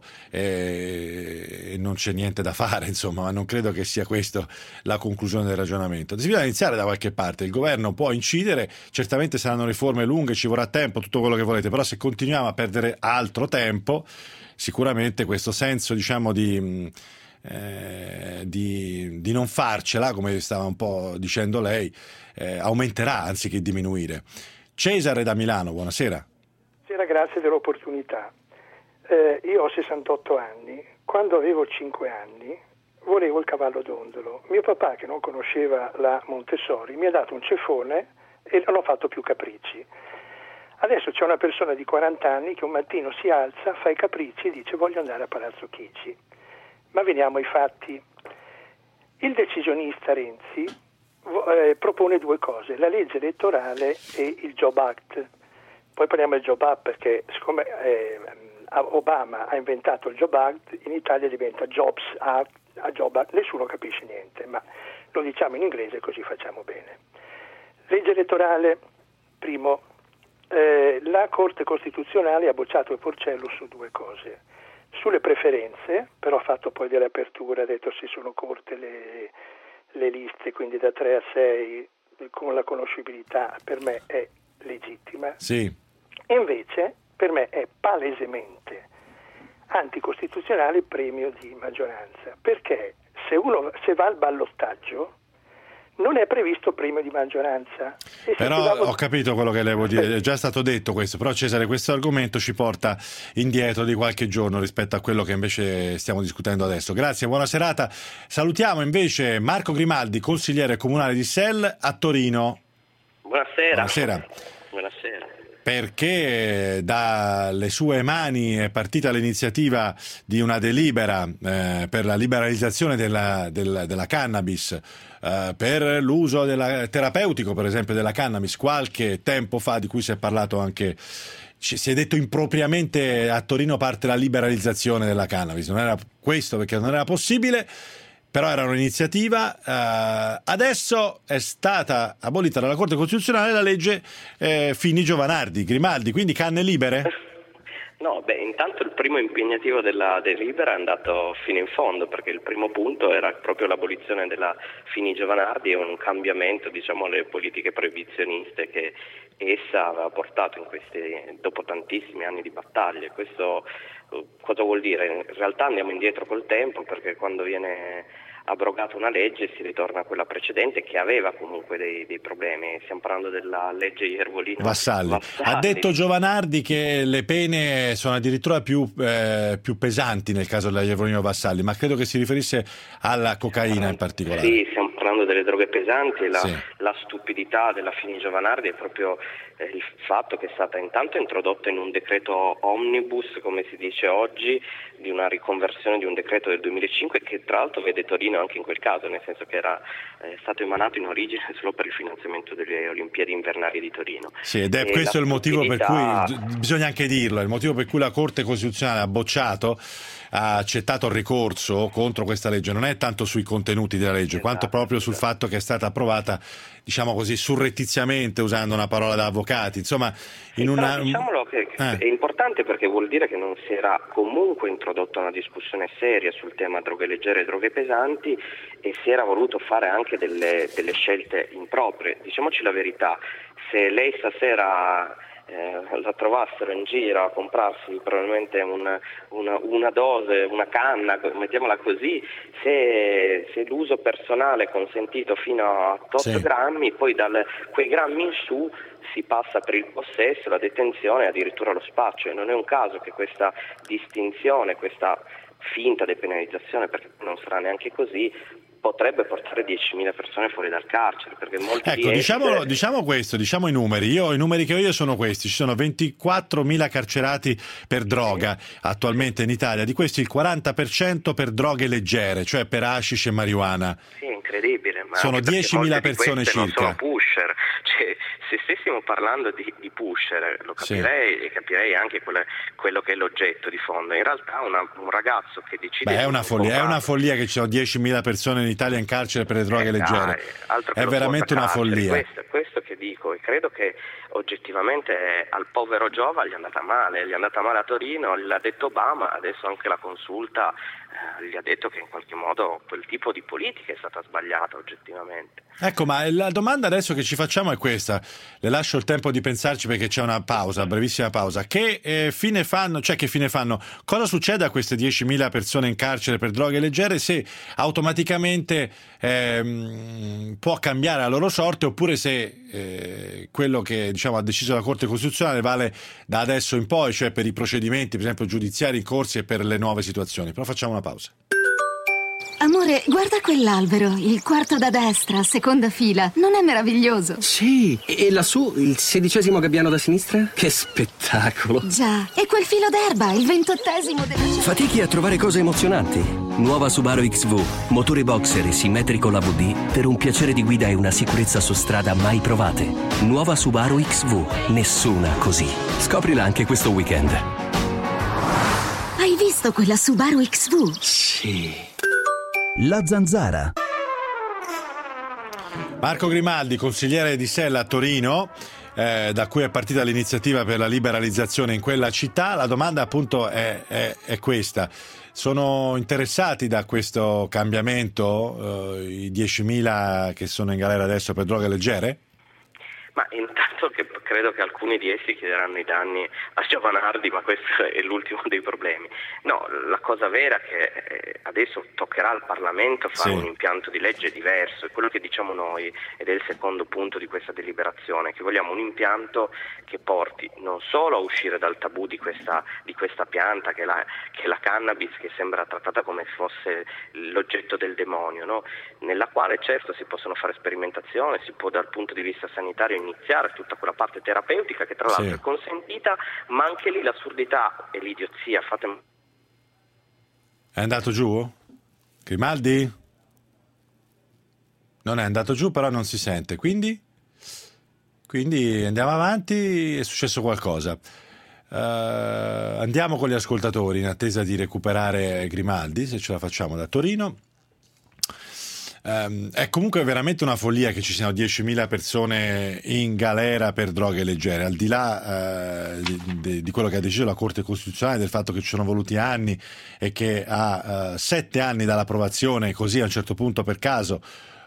e, e non c'è niente da fare, insomma. Ma non credo che sia questa la conclusione del ragionamento. Bisogna iniziare da qualche parte, il governo può incidere, certamente saranno riforme lunghe, ci vorrà tempo, tutto quello che volete, però se continuiamo a perdere altro tempo sicuramente questo senso, diciamo, di Eh, di, di non farcela, come stava un po' dicendo lei, eh, aumenterà anziché diminuire. Cesare da Milano, buonasera. Buonasera, grazie dell'opportunità. Eh, io ho sessantotto anni, quando avevo cinque anni volevo il cavallo dondolo. Mio papà, che non conosceva la Montessori, mi ha dato un ceffone e non ho fatto più capricci. Adesso c'è una persona di quaranta anni che un mattino si alza, fa i capricci e dice voglio andare a Palazzo Chigi. Ma veniamo ai fatti. Il decisionista Renzi eh, propone due cose, la legge elettorale e il Job Act. Poi parliamo del Job Act perché siccome eh, Obama ha inventato il Job Act, in Italia diventa Jobs Act, a Job Act, nessuno capisce niente, ma lo diciamo in inglese così facciamo bene. Legge elettorale, primo, eh, la Corte Costituzionale ha bocciato il Porcello su due cose. Sulle preferenze, però ha fatto poi delle aperture, ha detto si sono corte le, le liste, quindi da tre a sei con la conoscibilità per me è legittima. Sì. E invece per me è palesemente anticostituzionale il premio di maggioranza, perché se uno se va al ballottaggio non è previsto premio di maggioranza. E però vota... ho capito quello che lei vuol dire, è già stato detto questo, però Cesare, questo argomento ci porta indietro di qualche giorno rispetto a quello che invece stiamo discutendo adesso. Grazie, buona serata. Salutiamo invece Marco Grimaldi, consigliere comunale di S E L a Torino. Buonasera. Buonasera. Buonasera. Perché dalle sue mani è partita l'iniziativa di una delibera eh, per la liberalizzazione della, della, della cannabis, eh, per l'uso della, terapeutico per esempio della cannabis qualche tempo fa, di cui si è parlato anche, ci, si è detto impropriamente a Torino parte la liberalizzazione della cannabis, non era questo perché non era possibile. Però era un'iniziativa, eh, adesso è stata abolita dalla Corte Costituzionale la legge eh, Fini-Giovanardi, Grimaldi, quindi canne libere? No, beh, intanto il primo impegnativo della delibera è andato fino in fondo, perché il primo punto era proprio l'abolizione della Fini-Giovanardi e un cambiamento, diciamo, alle politiche proibizioniste che essa aveva portato in questi, dopo tantissimi anni di battaglie. Questo cosa vuol dire? In realtà andiamo indietro col tempo, perché quando viene abrogata una legge si ritorna a quella precedente che aveva comunque dei, dei problemi. Stiamo parlando della legge Iervolino Vassalli. Vassalli. Ha detto Giovanardi che le pene sono addirittura più, eh, più pesanti nel caso della Iervolino Vassalli, ma credo che si riferisse alla cocaina in particolare. Sì, stiamo parlando delle droghe pesanti e la, sì. la stupidità della Fini-Giovanardi è proprio eh, il fatto che è stata intanto introdotta in un decreto omnibus, come si dice oggi, di una riconversione di un decreto del duemilacinque che tra l'altro vede Torino anche in quel caso, nel senso che era eh, stato emanato in origine solo per il finanziamento delle Olimpiadi invernali di Torino. Sì, ed è e questo il motivo per stupidità... cui, bisogna anche dirlo, il motivo per cui la Corte Costituzionale ha bocciato, ha accettato il ricorso contro questa legge, non è tanto sui contenuti della legge, esatto, quanto proprio sul fatto che è stata approvata, diciamo così, surrettiziamente, usando una parola da avvocati, insomma, in una... Però diciamolo che eh. è importante perché vuol dire che non si era comunque introdotta una discussione seria sul tema droghe leggere e droghe pesanti e si era voluto fare anche delle, delle scelte improprie. Diciamoci la verità, se lei stasera eh, la trovassero in giro a comprarsi probabilmente una, una, una dose, una canna, mettiamola così, se, se l'uso personale è consentito fino a otto sì. grammi, poi da quei grammi in su si passa per il possesso, la detenzione e addirittura lo spaccio, e non è un caso che questa distinzione, questa finta depenalizzazione, perché non sarà neanche così, potrebbe portare diecimila persone fuori dal carcere, perché molti ecco, di diciamo, esse... diciamo questo, diciamo i numeri. Io, i numeri che ho io sono questi: ci sono ventiquattromila carcerati per droga attualmente in Italia, di questi il quaranta per cento per droghe leggere, cioè per hashish e marijuana. Sì, incredibile, ma sono diecimila persone circa. Non sono pusher, cioè, se stessimo parlando di, di pusher lo capirei, sì. E capirei anche quella, quello che è l'oggetto di fondo. In realtà una, un ragazzo che decide... Beh, è una follia, è una follia che ci sono diecimila persone in Italia in carcere per le droghe eh, leggere. Dai, è veramente una follia. Questo, questo che dico, e credo che oggettivamente al povero Giova gli è andata male, gli è andata male a Torino, l'ha detto Obama, adesso anche la consulta eh, gli ha detto che in qualche modo quel tipo di politica è stata sbagliata oggettivamente. Ecco, ma la domanda adesso che ci facciamo è questa, le lascio il tempo di pensarci perché c'è una pausa, brevissima pausa. Che eh, fine fanno, cioè che fine fanno? Cosa succede a queste diecimila persone in carcere per droghe leggere se automaticamente ehm, può cambiare la loro sorte, oppure se eh, quello che diciamo ha deciso la Corte Costituzionale vale da adesso in poi, cioè per i procedimenti per esempio giudiziari in corsi e per le nuove situazioni. Però facciamo una pausa. Amore, guarda quell'albero, il quarto da destra, seconda fila. Non è meraviglioso? Sì, e lassù il sedicesimo gabbiano da sinistra? Che spettacolo! Già, e quel filo d'erba, il ventottesimo della... Fatichi a trovare cose emozionanti? Nuova Subaru X V, motore boxer e simmetrico la V D per un piacere di guida e una sicurezza su strada mai provate. Nuova Subaru X V, nessuna così. Scoprila anche questo weekend. Hai visto quella Subaru X V? Sì. La Zanzara. Marco Grimaldi, consigliere di S E L a Torino, eh, da cui è partita l'iniziativa per la liberalizzazione in quella città. La domanda appunto è, è, è questa: sono interessati da questo cambiamento eh, i diecimila che sono in galera adesso per droghe leggere? Ma intanto che credo che alcuni di essi chiederanno i danni a Giovanardi, ma questo è l'ultimo dei problemi. No, la cosa vera è che adesso toccherà al Parlamento fare sì. un impianto di legge diverso, è quello che diciamo noi ed è il secondo punto di questa deliberazione, che vogliamo un impianto che porti non solo a uscire dal tabù di questa, di questa pianta che è, la, che è la cannabis, che sembra trattata come se fosse l'oggetto del demonio, no? Nella quale certo si possono fare sperimentazioni, si può dal punto di vista sanitario iniziare tutta quella parte terapeutica che tra l'altro sì. è consentita, ma anche lì l'assurdità e l'idiozia. Fatemi... È andato giù? Grimaldi? Non è andato giù, però non si sente, quindi quindi andiamo avanti, è successo qualcosa. Uh, andiamo con gli ascoltatori in attesa di recuperare Grimaldi, se ce la facciamo, da Torino. Um, è comunque veramente una follia che ci siano diecimila persone in galera per droghe leggere, al di là uh, di, di quello che ha deciso la Corte Costituzionale, del fatto che ci sono voluti anni e che a uh, sette anni dall'approvazione, così a un certo punto per caso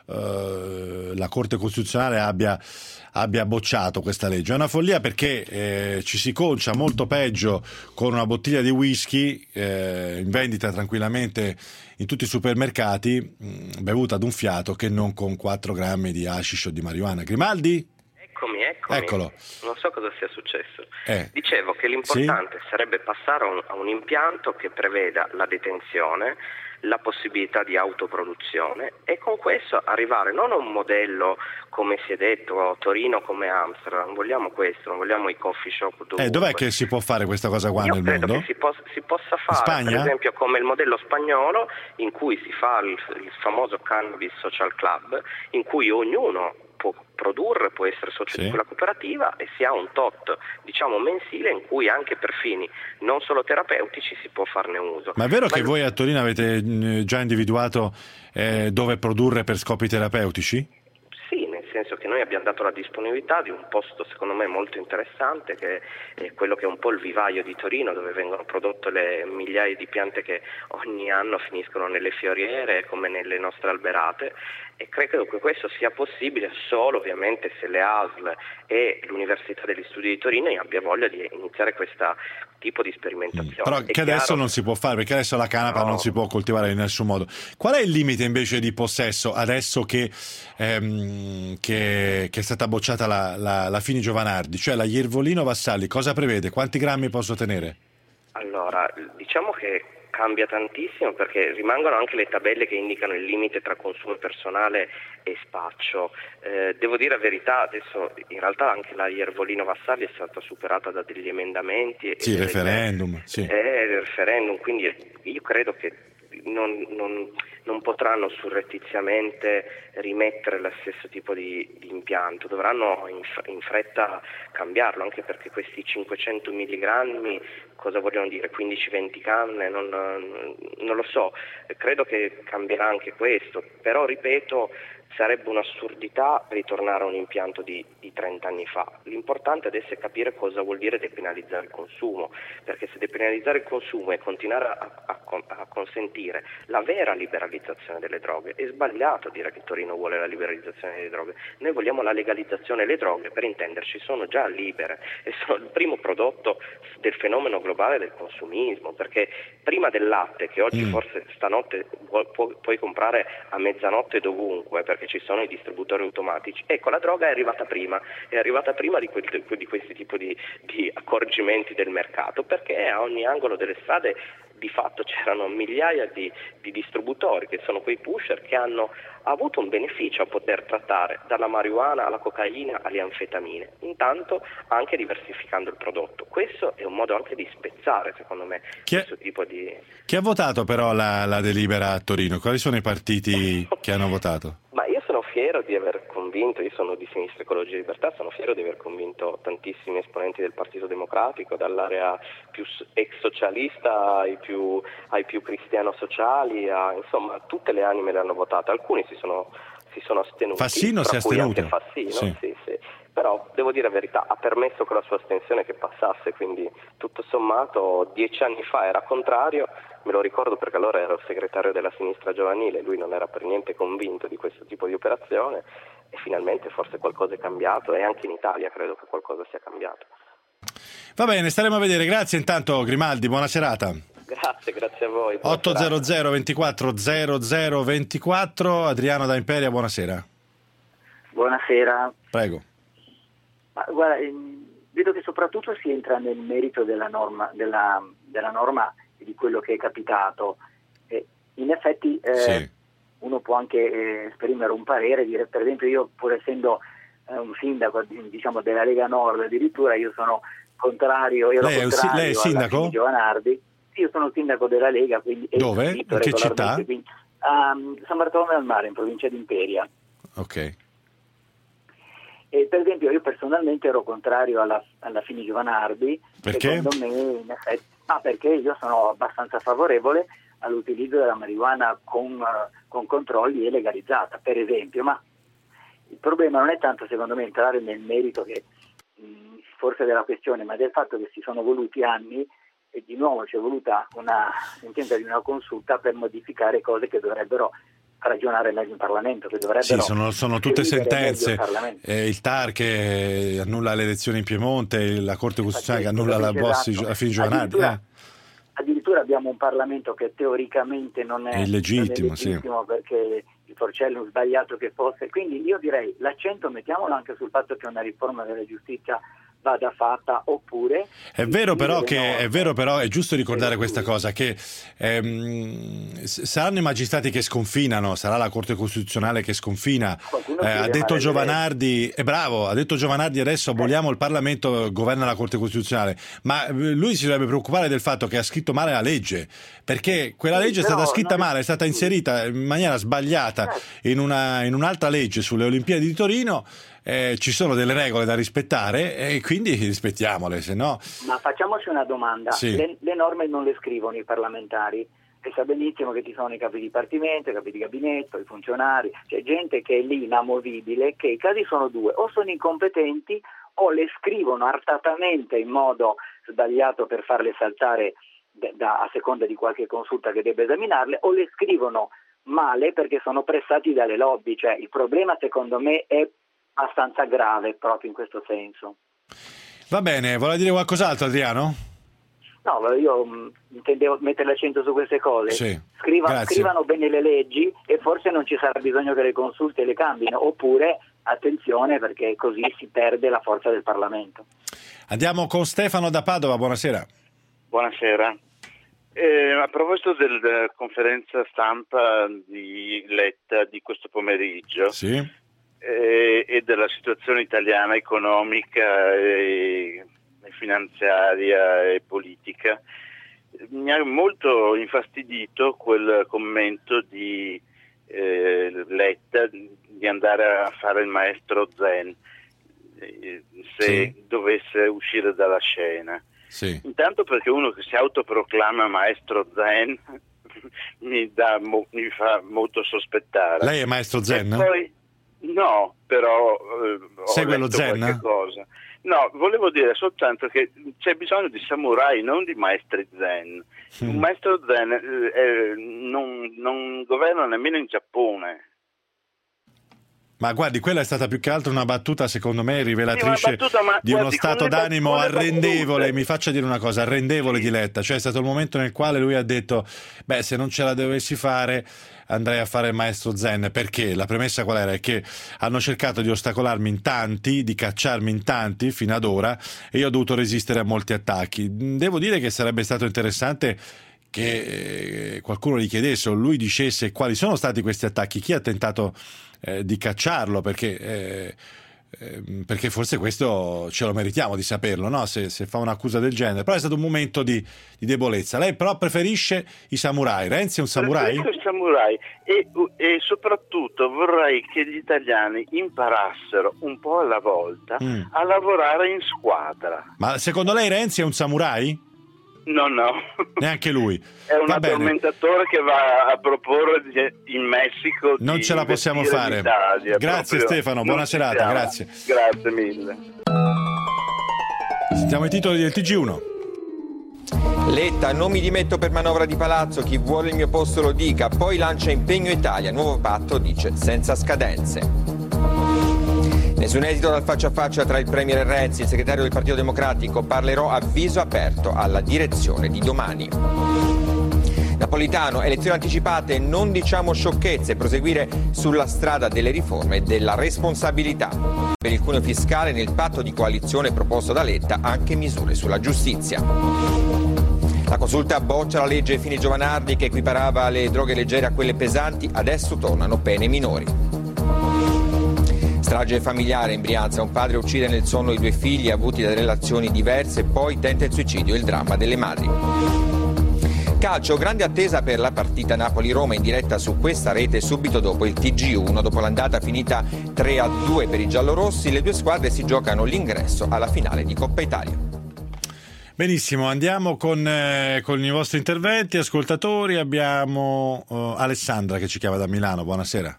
uh, la Corte Costituzionale abbia abbia bocciato questa legge. È una follia perché eh, ci si concia molto peggio con una bottiglia di whisky eh, in vendita tranquillamente in tutti i supermercati, mh, bevuta ad un fiato, che non con quattro grammi di hashish o di marijuana. Grimaldi? Eccomi, eccomi. Eccolo. Non so cosa sia successo. Eh. Dicevo che l'importante sì? sarebbe passare a un, a un impianto che preveda la detenzione, la possibilità di autoproduzione e con questo arrivare non a un modello come si è detto a Torino come Amsterdam, non vogliamo questo, non vogliamo i coffee shop dovunque. Eh, dov'è che si può fare questa cosa qua Io nel credo mondo? Che si, pos- si possa fare per esempio come il modello spagnolo in cui si fa il, il famoso Cannabis Social Club, in cui ognuno può produrre, può essere socio sì. di quella cooperativa e si ha un tot diciamo mensile in cui anche per fini non solo terapeutici si può farne uso. Ma è vero Ma che il... voi a Torino avete già individuato eh, dove produrre per scopi terapeutici? Sì, nel senso che noi abbiamo dato la disponibilità di un posto secondo me molto interessante, che è quello che è un po' il vivaio di Torino, dove vengono prodotte le migliaia di piante che ogni anno finiscono nelle fioriere come nelle nostre alberate, e credo che questo sia possibile solo ovviamente se le A S L e l'Università degli Studi di Torino abbia voglia di iniziare questo tipo di sperimentazione. Però è che chiaro... adesso non si può fare, perché adesso la canapa no. non si può coltivare in nessun modo. Qual è il limite invece di possesso adesso che, ehm, che, che è stata bocciata la, la, la Fini Giovanardi, cioè la Iervolino Vassalli, cosa prevede? Quanti grammi posso tenere? Allora, diciamo che cambia tantissimo perché rimangono anche le tabelle che indicano il limite tra consumo personale e spaccio. Eh, devo dire la verità, adesso in realtà anche la Iervolino Vassalli è stata superata da degli emendamenti. Sì, il referendum. Sì. Eh, il referendum, quindi io credo che non, non, non potranno surrettiziamente rimettere lo stesso tipo di, di impianto, dovranno in, in fretta cambiarlo, anche perché questi cinquecento milligrammi cosa vogliono dire? quindici venti canne? Non, non lo so, credo che cambierà anche questo, però ripeto, sarebbe un'assurdità ritornare a un impianto di, di trenta anni fa. L'importante adesso è capire cosa vuol dire depenalizzare il consumo, perché se depenalizzare il consumo e continuare a, a, a consentire la vera liberalizzazione delle droghe, è sbagliato dire che Torino vuole la liberalizzazione delle droghe. Noi vogliamo la legalizzazione. Le droghe, per intenderci, sono già libere e sono il primo prodotto del fenomeno globale del consumismo, perché prima del latte, che oggi mm. forse stanotte pu- pu- puoi comprare a mezzanotte dovunque perché ci sono i distributori automatici, ecco, la droga è arrivata prima, è arrivata prima di, quel, di questi tipi di, di accorgimenti del mercato, perché a ogni angolo delle strade di fatto c'erano migliaia di, di distributori che sono quei pusher che hanno avuto un beneficio a poter trattare dalla marijuana alla cocaina alle anfetamine, intanto anche diversificando il prodotto. Questo è un modo anche di spezzare, secondo me, chi questo è, tipo di... Chi ha votato però la, la delibera a Torino? Quali sono i partiti che hanno votato? Ma io sono fiero di aver convinto, io sono di Sinistra Ecologia e Libertà, sono fiero di aver convinto tantissimi esponenti del Partito Democratico, dall'area più ex socialista ai più, ai più cristiano-sociali, a, insomma tutte le anime le hanno votate, alcuni si sono, si sono astenuti. Fassino si è astenuto? Fassino, sì. Sì, sì. Però devo dire la verità, ha permesso con la sua astensione che passasse, quindi tutto sommato dieci anni fa era contrario, me lo ricordo perché allora ero il segretario della sinistra giovanile, lui non era per niente convinto di questo tipo di operazione, e finalmente forse qualcosa è cambiato, e anche in Italia credo che qualcosa sia cambiato. Va bene, staremo a vedere. Grazie intanto Grimaldi, buona serata. Grazie, grazie a voi. otto zero zero ventiquattro zero zero ventiquattro. Adriano da Imperia, buonasera. Buonasera. Prego. Ma, guarda, vedo che soprattutto si entra nel merito della norma, della, della norma e di quello che è capitato. Eh, in effetti eh, sì. uno può anche eh, esprimere un parere, dire, per esempio io, pur essendo eh, un sindaco diciamo della Lega Nord, addirittura io sono contrario, ero lei è, contrario lei è sindaco? alla Giovanardi. Io sono sindaco della Lega, quindi dove? In che città? Quindi, a San Bartolomeo al Mare, in provincia di Imperia. Ok. E per esempio io personalmente ero contrario alla, alla Fini Giovanardi. Perché? Secondo me, in effetti, ah, perché io sono abbastanza favorevole all'utilizzo della marijuana con, uh, con controlli e legalizzata, per esempio. Ma il problema non è tanto, secondo me, entrare nel merito che mh, forse della questione, ma del fatto che si sono voluti anni e di nuovo c'è voluta una sentenza di una consulta per modificare cose che dovrebbero ragionare meglio in Parlamento, che dovrebbero sì, sono, sono tutte sentenze, il, eh, il T A R che annulla le elezioni in Piemonte, la Corte Costituzionale che annulla la Bossi, esatto. la Fini Giovanardi. Addirittura, eh. addirittura abbiamo un Parlamento che teoricamente non è, è illegittimo, non è legittimo sì. perché il Porcellum sbagliato che fosse, quindi io direi l'accento mettiamolo anche sul fatto che una riforma della giustizia vada fatta, oppure è vero però che è vero però è giusto ricordare questa cosa, che ehm, saranno i magistrati che sconfinano, sarà la Corte Costituzionale che sconfina. Eh, ha detto Giovanardi, è bravo, ha detto Giovanardi adesso aboliamo il Parlamento, governa la Corte Costituzionale, ma lui si dovrebbe preoccupare del fatto che ha scritto male la legge, perché quella legge è stata scritta male, è stata inserita in maniera sbagliata in una in un'altra legge sulle Olimpiadi di Torino. Eh, ci sono delle regole da rispettare e quindi rispettiamole, se no. Ma facciamoci una domanda, sì. le, le norme non le scrivono i parlamentari, e sa benissimo che ci sono i capi di dipartimento, i capi di gabinetto, i funzionari, c'è gente che è lì inamovibile, che i casi sono due, o sono incompetenti o le scrivono artatamente in modo sbagliato per farle saltare da, a seconda di qualche consulta che debba esaminarle, o le scrivono male perché sono pressati dalle lobby. Cioè il problema secondo me è abbastanza grave proprio in questo senso. Va bene, vuole dire qualcos'altro Adriano? No, io mh, intendevo mettere l'accento su queste cose. Sì, Scriva, scrivano bene le leggi e forse non ci sarà bisogno che le consulte le cambino, oppure attenzione perché così si perde la forza del Parlamento. Andiamo con Stefano da Padova, buonasera. Buonasera. Eh, a proposito della conferenza stampa di Letta di questo pomeriggio, sì. E, e della situazione italiana economica e, e finanziaria e politica, mi ha molto infastidito quel commento di eh, Letta di andare a fare il maestro zen eh, se sì. dovesse uscire dalla scena. Sì. Intanto perché uno che si autoproclama maestro zen mi, dà, mi fa molto sospettare. Lei è maestro zen? E poi, no, però eh, segue lo zen? Qualche cosa. No, volevo dire soltanto che c'è bisogno di samurai, non di maestri zen. Mm. Un maestro zen eh, non, non governa nemmeno in Giappone. Ma guardi, quella è stata più che altro una battuta, secondo me, rivelatrice sì, battuta, ma, di guardi, uno stato d'animo battute, arrendevole, mi faccia dire una cosa, arrendevole sì. di Letta. Cioè è stato il momento nel quale lui ha detto, beh, se non ce la dovessi fare andrei a fare il maestro zen. Perché? La premessa qual era? È che hanno cercato di ostacolarmi in tanti, di cacciarmi in tanti fino ad ora, e io ho dovuto resistere a molti attacchi. Devo dire che sarebbe stato interessante che eh, qualcuno gli chiedesse o lui dicesse quali sono stati questi attacchi, chi ha tentato eh, di cacciarlo, perché eh, eh, perché forse questo ce lo meritiamo di saperlo, no? se, se fa un'accusa del genere. Però è stato un momento di, di debolezza. Lei però preferisce i samurai. Renzi è un samurai? Preferisco i samurai e, e soprattutto vorrei che gli italiani imparassero un po' alla volta mm. a lavorare in squadra. Ma secondo lei Renzi è un samurai? No, no. Neanche lui. È un addormentatore che va a proporre in Messico. Non ce la possiamo fare. Grazie Stefano, buona serata, grazie. Grazie mille. Sentiamo i titoli del T G uno. Letta, non mi dimetto per manovra di palazzo, chi vuole il mio posto lo dica, poi lancia impegno Italia, nuovo patto dice senza scadenze. Nessun esito dal faccia a faccia tra il premier Renzi e il segretario del Partito Democratico. Parlerò a viso aperto alla direzione di Domani. Napolitano, elezioni anticipate, non diciamo sciocchezze, proseguire sulla strada delle riforme e della responsabilità. Per il cuneo fiscale nel patto di coalizione proposto da Letta anche misure sulla giustizia. La Consulta boccia la legge Fini-Giovanardi che equiparava le droghe leggere a quelle pesanti, adesso tornano pene minori. Strage familiare in Brianza, un padre uccide nel sonno i due figli avuti da relazioni diverse, poi tenta il suicidio, il dramma delle madri. Calcio, grande attesa per la partita Napoli-Roma in diretta su questa rete subito dopo il T G uno. Dopo l'andata finita tre a due per i giallorossi, le due squadre si giocano l'ingresso alla finale di Coppa Italia. Benissimo, andiamo con, eh, con i vostri interventi, ascoltatori. Abbiamo uh, Alessandra che ci chiama da Milano, buonasera.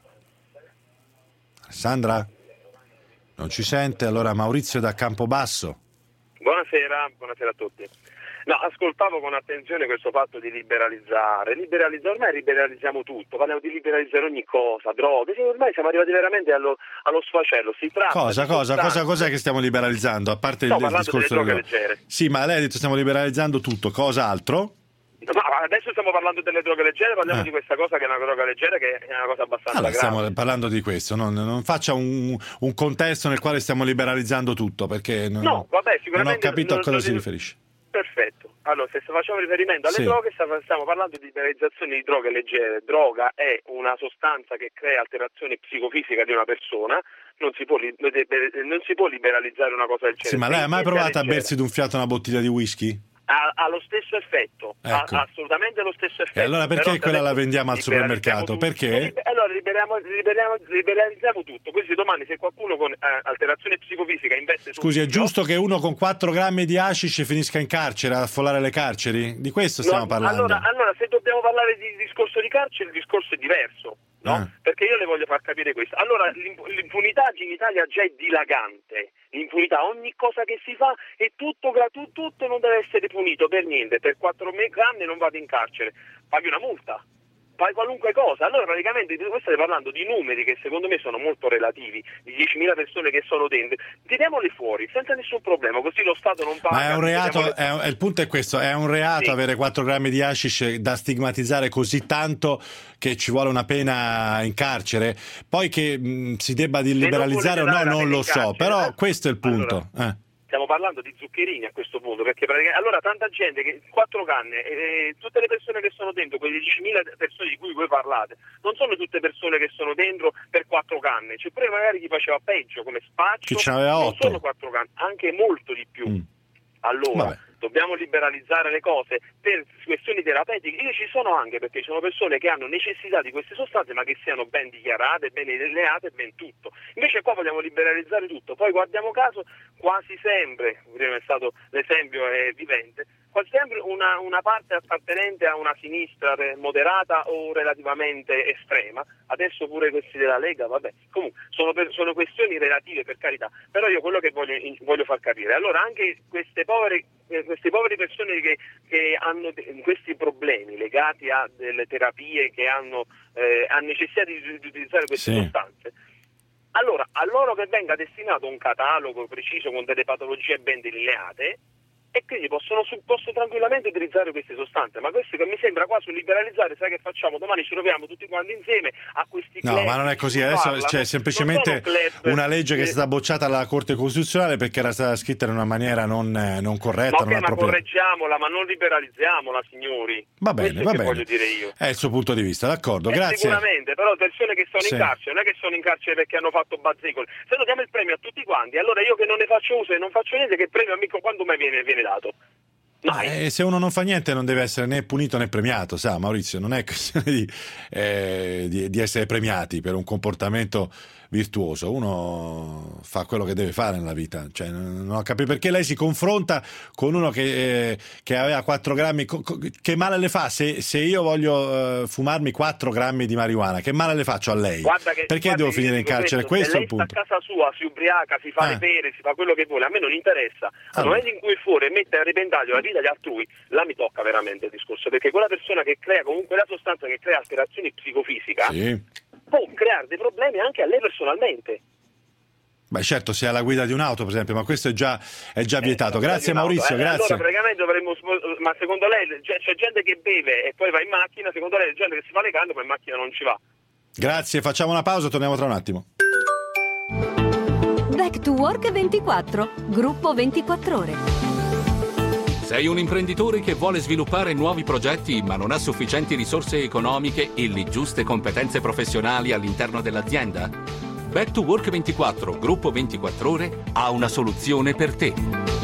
Alessandra? Non ci sente? Allora Maurizio da Campobasso. Buonasera, buonasera a tutti. No, ascoltavo con attenzione questo fatto di liberalizzare. Liberalizzare, ormai liberalizziamo tutto, parliamo di liberalizzare ogni cosa, droghe, ormai siamo arrivati veramente allo, allo sfascello. Si tratta Cosa, cosa, cosa, cos'è che stiamo liberalizzando? A parte Sto il, il discorso delle delle droghe leggere. Sì, ma lei ha detto stiamo liberalizzando tutto, cosa altro? No, adesso stiamo parlando delle droghe leggere, parliamo Ah. di questa cosa che è una droga leggera, che è una cosa abbastanza Allora, grave. stiamo parlando di questo, non, non faccia un, un contesto nel quale stiamo liberalizzando tutto, perché non, No, vabbè, non ho sicuramente capito a non- cosa non- si riferisce. Perfetto. Allora, se facciamo riferimento alle Sì. droghe, stiamo stiamo parlando di liberalizzazione di droghe leggere. Droga è una sostanza che crea alterazione psicofisica di una persona, non si può, li- non si può liberalizzare una cosa del genere. Sì, ma lei ha mai È provato a leggera. bersi d'un fiato una bottiglia di whisky? Ha, ha lo stesso effetto, Ecco. ha assolutamente lo stesso effetto. E allora perché Però se quella la adesso vendiamo al liberalizziamo supermercato? tutto- Perché? liber- Allora liberiamo, liberiamo, liberalizziamo tutto, così domani se qualcuno con eh, alterazione psicofisica investe su Scusi, è un figlio- giusto che uno con quattro grammi di hashish finisca in carcere a affollare le carceri? Di questo stiamo No, parlando. Allora, allora, se dobbiamo parlare di discorso di carcere, il discorso è diverso, no? Ah. Perché io le voglio far capire questo. Allora, l'imp- l'impunità in Italia già è dilagante. L'impunità, ogni cosa che si fa è tutto gratuito, tutto non deve essere punito per niente. Per quattro grammi non vado in carcere, paghi una multa. Fai qualunque cosa. Allora praticamente voi state parlando di numeri che secondo me sono molto relativi, di diecimila persone che sono dentro, tiriamole fuori senza nessun problema, così lo Stato non paga. Ma è un reato, tiriamole- è un- il punto è questo, è un reato Sì. avere quattro grammi di hashish da stigmatizzare così tanto che ci vuole una pena in carcere? Poi che mh, si debba di liberalizzare o no, liberare la non pena lo in so, carcere, però eh? questo è il punto. Eh. Stiamo parlando di zuccherini a questo punto, perché praticamente, allora tanta gente che quattro canne, eh, tutte le persone che sono dentro, quelle diecimila persone di cui voi parlate, non sono tutte persone che sono dentro per quattro canne, c'è pure magari chi faceva peggio come spaccio, Chi ce n'aveva non otto. sono quattro canne, anche molto di più. Mm. Allora, Vabbè. dobbiamo liberalizzare le cose per questioni terapeutiche. Io ci sono anche perché ci sono persone che hanno necessità di queste sostanze ma che siano ben dichiarate, ben delineate, ben tutto. Invece qua vogliamo liberalizzare tutto. Poi guardiamo caso, quasi sempre, prima è stato l'esempio è vivente, quasi sempre una, una parte appartenente a una sinistra re- moderata o relativamente estrema, adesso pure questi della Lega, vabbè, comunque sono, per- sono questioni relative per carità, però io quello che voglio, in- voglio far capire, allora anche queste povere, eh, queste povere persone che, che hanno de- questi problemi legati a delle terapie, che hanno, eh, hanno necessità di, di utilizzare queste Sì. sostanze, allora a loro che venga destinato un catalogo preciso con delle patologie ben delineate, e quindi possono, su- possono tranquillamente utilizzare queste sostanze, ma questo che mi sembra qua sul liberalizzare, sai che facciamo? Domani ci troviamo tutti quanti insieme a questi No, club ma non è di così, cui adesso parlano. c'è Non semplicemente sono club, una legge che è eh, stata bocciata alla Corte Costituzionale perché era stata scritta in una maniera non, eh, non corretta, ma ok, non ma appropriata. correggiamola, ma non liberalizziamola, signori. Va bene, Questo va è che bene. voglio dire io. È il suo punto di vista, d'accordo, Eh, grazie. Sicuramente, però persone che sono Sì. in carcere, non è che sono in carcere perché hanno fatto bazzecole. Se lo diamo il premio a tutti quanti, allora io che non ne faccio uso e non faccio niente, che premio amico quando mai viene, viene dato? Eh, se uno non fa niente non deve essere né punito né premiato, sa Maurizio, non è questione di, eh, di, di essere premiati per un comportamento virtuoso, uno fa quello che deve fare nella vita, cioè, non ho capito perché lei si confronta con uno che, eh, che aveva quattro grammi, co- co- che male le fa se, se io voglio eh, fumarmi quattro grammi di marijuana, che male le faccio a lei? Guarda che, Perché guarda devo che finire io in dico carcere? questo, Questo è se il lei punto. sta a casa sua, si ubriaca, si fa Eh. le pere, si fa quello che vuole, a me non interessa. Nel Allora. momento in cui fuori mette a repentaglio la vita di altrui, là mi tocca veramente il discorso, perché quella persona che crea comunque la sostanza che crea alterazioni psicofisica Sì. può creare dei problemi anche a lei personalmente. Beh, certo, se è alla guida di un'auto, per esempio, ma questo è già, è già vietato. Eh, grazie Maurizio, eh, grazie. Allora, praticamente dovremmo, ma secondo lei c'è, c'è gente che beve e poi va in macchina, secondo lei c'è gente che si fa le canne ma in macchina non ci va? Grazie, facciamo una pausa, torniamo tra un attimo. Back to Work ventiquattro, gruppo ventiquattro ore. Sei un imprenditore che vuole sviluppare nuovi progetti ma non ha sufficienti risorse economiche e le giuste competenze professionali all'interno dell'azienda? Back to Work ventiquattro, gruppo ventiquattro ore, ha una soluzione per te.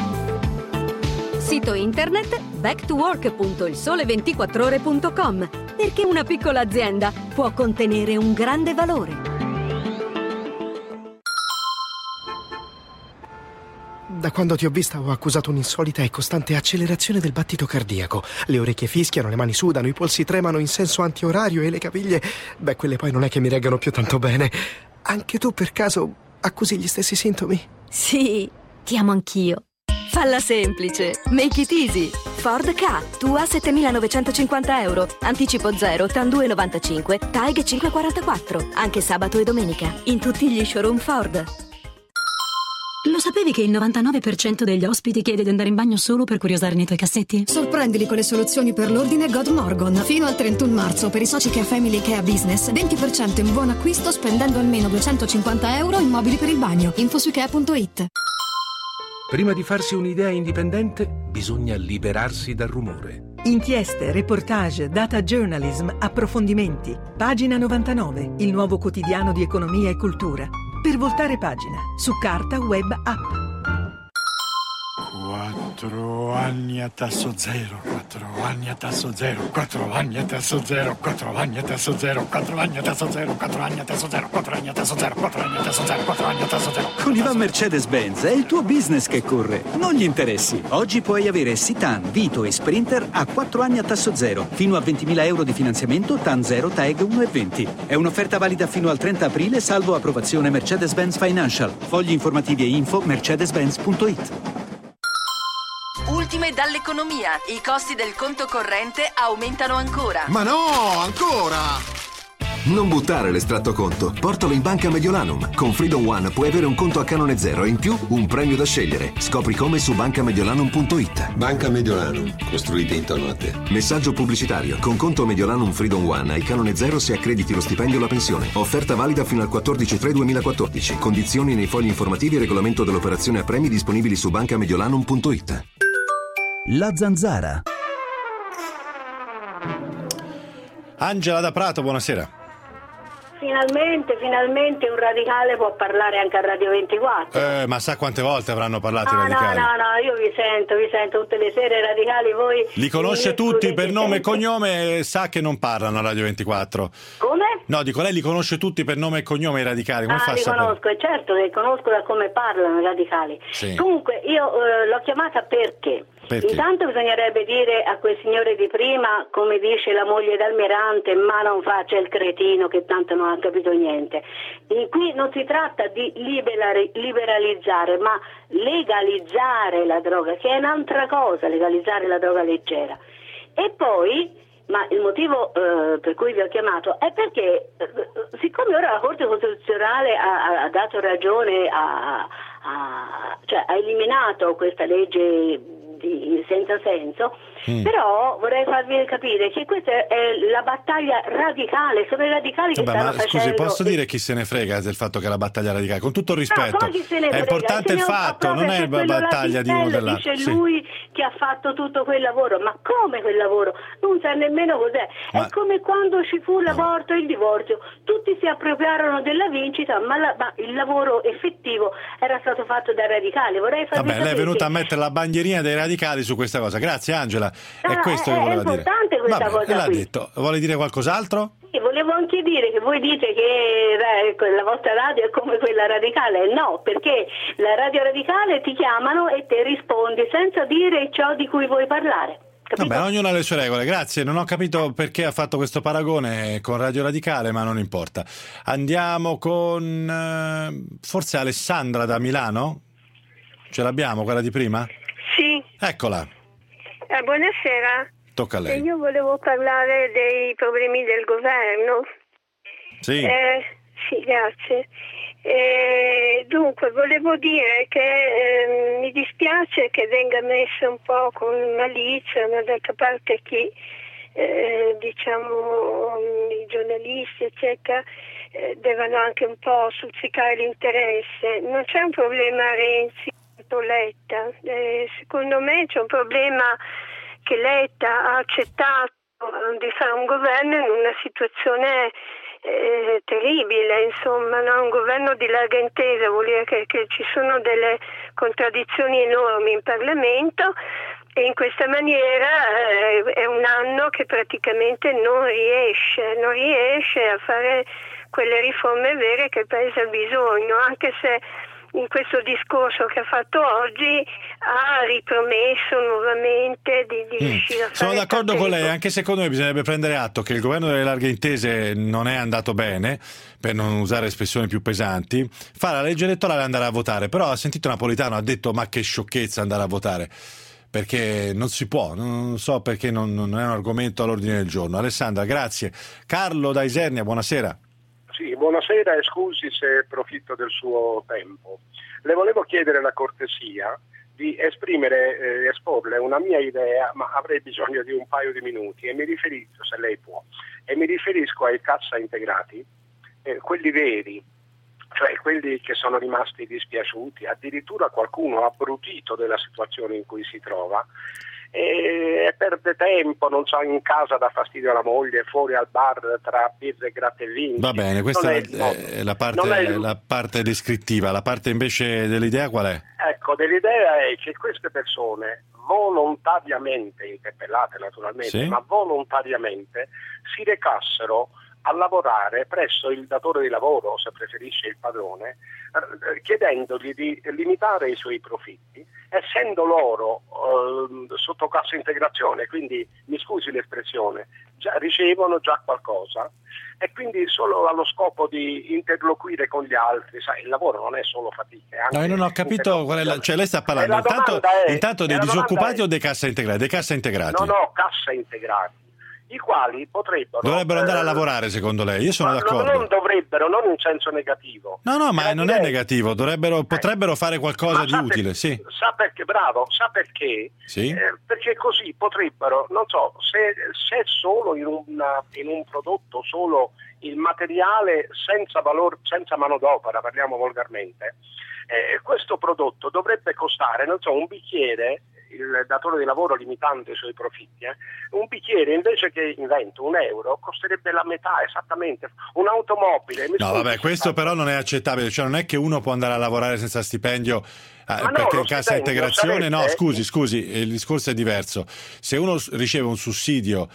Sito internet back to work punto il sole ventiquattro ore punto com, perché una piccola azienda può contenere un grande valore. Da quando ti ho vista ho accusato un'insolita e costante accelerazione del battito cardiaco. Le orecchie fischiano, le mani sudano, i polsi tremano in senso antiorario e le caviglie... Beh, quelle poi non è che mi reggano più tanto bene. Anche tu per caso accusi gli stessi sintomi? Sì, ti amo anch'io. Falla semplice, make it easy. Ford Ka, tua settemilanovecentocinquanta euro, anticipo zero, T A N due virgola novantacinque, T A E G cinque virgola quarantaquattro, anche sabato e domenica, in tutti gli showroom Ford. Lo sapevi che il novantanove per cento degli ospiti chiede di andare in bagno solo per curiosare nei tuoi cassetti? Sorprendili con le soluzioni per l'ordine God Morgan. Fino al trentuno marzo per i soci che ha Family che ha Business, venti per cento in buon acquisto spendendo almeno duecentocinquanta euro in mobili per il bagno. Info su ikea punto it. Prima di farsi un'idea indipendente, bisogna liberarsi dal rumore. Inchieste, reportage, data journalism, approfondimenti. Pagina novantanove, il nuovo quotidiano di economia e cultura. Per voltare pagina, su carta, web, app. Quattro anni a tasso zero, quattro anni a tasso zero, quattro anni a tasso zero, quattro anni a tasso zero, quattro anni a tasso zero, quattro anni a tasso zero, quattro anni a tasso zero, quattro anni a tasso zero, quattro anni a tasso zero. Con I V A Mercedes-Benz è il tuo business che corre, non gli interessi. Oggi puoi avere Citan, Vito e Sprinter a quattro anni a tasso zero, fino a ventimila euro di finanziamento, T A N zero, T A E G uno virgola venti. È un'offerta valida fino al trenta aprile, salvo approvazione Mercedes-Benz Financial. Fogli informativi e info mercedes benz punto it. Ultime dall'economia. I costi del conto corrente aumentano ancora. Ma no, ancora! Non buttare l'estratto conto, portalo in Banca Mediolanum. Con Freedom One puoi avere un conto a canone zero e in più un premio da scegliere. Scopri come su banca mediolanum punto it. Banca Mediolanum, costruita intorno a te. Messaggio pubblicitario. Con conto Mediolanum Freedom One hai canone zero se accrediti lo stipendio o la pensione. Offerta valida fino al quattordici tre duemilaquattordici. Condizioni nei fogli informativi e regolamento dell'operazione a premi disponibili su banca mediolanum punto it. La Zanzara. Angela da Prato, buonasera. Finalmente, finalmente un radicale può parlare anche a Radio ventiquattro. Eh, ma sa quante volte avranno parlato no, i radicali? No, no, no, io vi sento, vi sento tutte le sere radicali, voi... Li conosce tutti per nome e cognome e sa che non parlano a Radio ventiquattro. Come? No, dico, lei li conosce tutti per nome e cognome i radicali, come ah, fa a li sapere? conosco, e certo che conosco da come parlano i radicali. Sì. Comunque, io eh, l'ho chiamata perché... Perché? Intanto bisognerebbe dire a quel signore di prima, come dice la moglie d'Almirante, ma non faccia il cretino che tanto non ha capito niente. E qui non si tratta di liberalizzare, ma legalizzare la droga, che è un'altra cosa, legalizzare la droga leggera. E poi, ma il motivo eh, per cui vi ho chiamato è perché, eh, siccome ora la Corte Costituzionale ha, ha dato ragione, a, a, cioè ha eliminato questa legge di, senza senso, mm. però vorrei farvi capire che questa è la battaglia radicale, sono i radicali che Vabbè, stanno ma facendo... Scusi, posso dire chi se ne frega del fatto che è la battaglia radicale? Con tutto il rispetto, no, chi se ne è frega? importante il fatto, non è la battaglia di uno dell'altro. Dice sì. lui che ha fatto tutto quel lavoro, ma come quel lavoro? Non sa nemmeno cos'è. Ma... È come quando ci fu l'aborto e il divorzio, tutti si appropriarono della vincita, ma, la, ma il lavoro effettivo era stato fatto dai radicali. Vorrei farvi Vabbè, lei è venuta che... a mettere la bandierina dei radicali su questa cosa. Grazie Angela, no, è questo è, che voleva dire. È importante dire. questa Vabbè, cosa l'ha qui. detto. Vuole dire qualcos'altro? Sì, volevo anche dire che voi dite che eh, la vostra radio è come quella radicale. No, perché la radio radicale ti chiamano e te rispondi senza dire ciò di cui vuoi parlare. Capito? Vabbè, ognuno ha le sue regole, grazie. Non ho capito perché ha fatto questo paragone con Radio Radicale, ma non importa. Andiamo con eh, forse Alessandra da Milano? Ce l'abbiamo, quella di prima? Sì. Eccola. Eh, buonasera. Tocca a lei. Io volevo parlare dei problemi del governo. Sì. Eh, sì, grazie. E dunque volevo dire che eh, mi dispiace che venga messa un po' con malizia, ma d'altra parte chi eh, diciamo i giornalisti eccetera eh, devono anche un po' stuzzicare l'interesse. Non c'è un problema Renzi o Letta, eh, secondo me c'è un problema che Letta ha accettato di fare un governo in una situazione Eh, terribile, insomma, no? Un governo di larga intesa vuol dire che, che ci sono delle contraddizioni enormi in Parlamento e in questa maniera eh, è un anno che praticamente non riesce, non riesce a fare quelle riforme vere che il Paese ha bisogno, anche se in questo discorso che ha fatto oggi ha ripromesso nuovamente di, di mm. riuscire a fare. Sono d'accordo con lei, tempo. anche secondo me bisognerebbe prendere atto che il governo delle larghe intese non è andato bene, per non usare espressioni più pesanti. Fa la legge elettorale e andare a votare, però ha sentito Napolitano, ha detto ma che sciocchezza andare a votare, perché non si può, non so perché non, non è un argomento all'ordine del giorno. Alessandra, grazie. Carlo da Isernia, buonasera. Sì, buonasera e scusi se approfitto del suo tempo. Le volevo chiedere la cortesia di esprimere, eh, esporle una mia idea, ma avrei bisogno di un paio di minuti e mi riferisco, se lei può, e mi riferisco ai cassa integrati, eh, quelli veri, cioè quelli che sono rimasti dispiaciuti, addirittura qualcuno ha brutito della situazione in cui si trova e perde tempo, non so, in casa dà fastidio alla moglie, fuori al bar tra birre e gratta e vinci. Va bene, questa è, è, è, la parte, è il... la parte descrittiva, la parte invece dell'idea qual è? Ecco, dell'idea è che queste persone volontariamente, interpellate naturalmente, sì? ma volontariamente si recassero a lavorare presso il datore di lavoro, o se preferisce il padrone, chiedendogli di limitare i suoi profitti, essendo loro eh, sotto cassa integrazione, quindi mi scusi l'espressione, già ricevono già qualcosa e quindi solo allo scopo di interloquire con gli altri. Sai, il lavoro non è solo fatica. È anche no, io non ho capito qual è la, cioè lei sta parlando intanto, è, intanto dei disoccupati è, o dei cassa integrati? Dei cassa integrati. No, no, cassa integrati, i quali potrebbero dovrebbero andare eh, a lavorare, secondo lei? Io sono ma d'accordo. Non dovrebbero, non in senso negativo. No, no, ma non direi... è negativo, dovrebbero, potrebbero fare qualcosa ma di sa utile, per... sì. Sa perché, bravo, sa perché? Sì. Eh, perché così potrebbero, non so, se, se solo in, una, in un prodotto, solo il materiale senza valore, senza manodopera, parliamo volgarmente, eh, questo prodotto dovrebbe costare, non so, un bicchiere, il datore di lavoro limitando i suoi profitti, eh, un bicchiere invece che invento un euro costerebbe la metà esattamente, un'automobile. No, vabbè, questo però non è accettabile, cioè non è che uno può andare a lavorare senza stipendio eh, no, perché in cassa integrazione sarebbe... no, scusi, scusi, il discorso è diverso. Se uno riceve un sussidio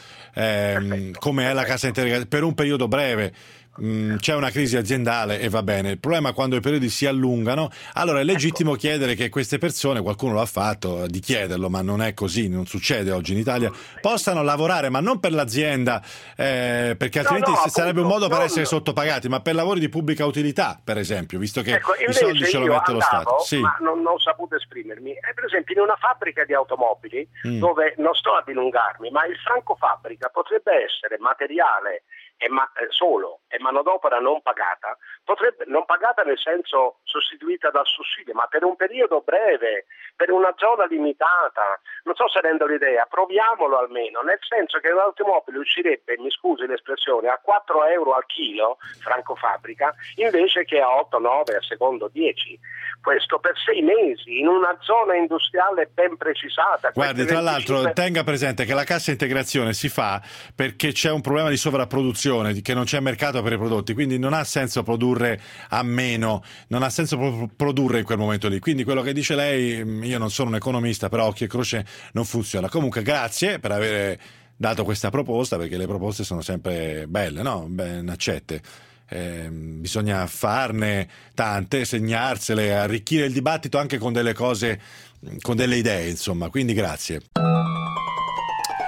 ehm, come è la cassa integrazione per un periodo breve, Mm, c'è una crisi aziendale e va bene. Il problema è quando i periodi si allungano, allora è legittimo ecco. chiedere che queste persone, qualcuno lo ha fatto, di chiederlo, ma non è così, non succede oggi inItalia, possano lavorare, ma non per l'azienda, eh, perché altrimenti no, no, sarebbe appunto, un modo per non... essere sottopagati, ma per lavori di pubblica utilità, per esempio, visto che ecco, i soldi ce lo mette andavo, lo Stato. Sì. Ma non, non ho saputo esprimermi. È per esempio in una fabbrica di automobili, mm. dove non sto a dilungarmi, ma il franco fabbrica potrebbe essere materiale e ma, eh, solo e manodopera non pagata, potrebbe, non pagata nel senso sostituita dal sussidio, ma per un periodo breve, per una zona limitata. Non so se rendo l'idea, proviamolo almeno, nel senso che l'automobile uscirebbe, mi scusi l'espressione, a quattro euro al chilo, franco fabbrica, invece che a otto nove, a secondo dieci. Questo per sei mesi in una zona industriale ben precisata. Guardi, tra l'altro tenga presente che la cassa integrazione si fa perché c'è un problema di sovrapproduzione, che non c'è mercato per i prodotti, quindi non ha senso produrre a meno, non ha senso produrre in quel momento lì. Quindi quello che dice lei, io non sono un economista, però occhio e croce non funziona. Comunque grazie per aver dato questa proposta, perché le proposte sono sempre belle, no? Ben accette. Eh, bisogna farne tante, segnarsele, arricchire il dibattito anche con delle cose, con delle idee, insomma, quindi grazie.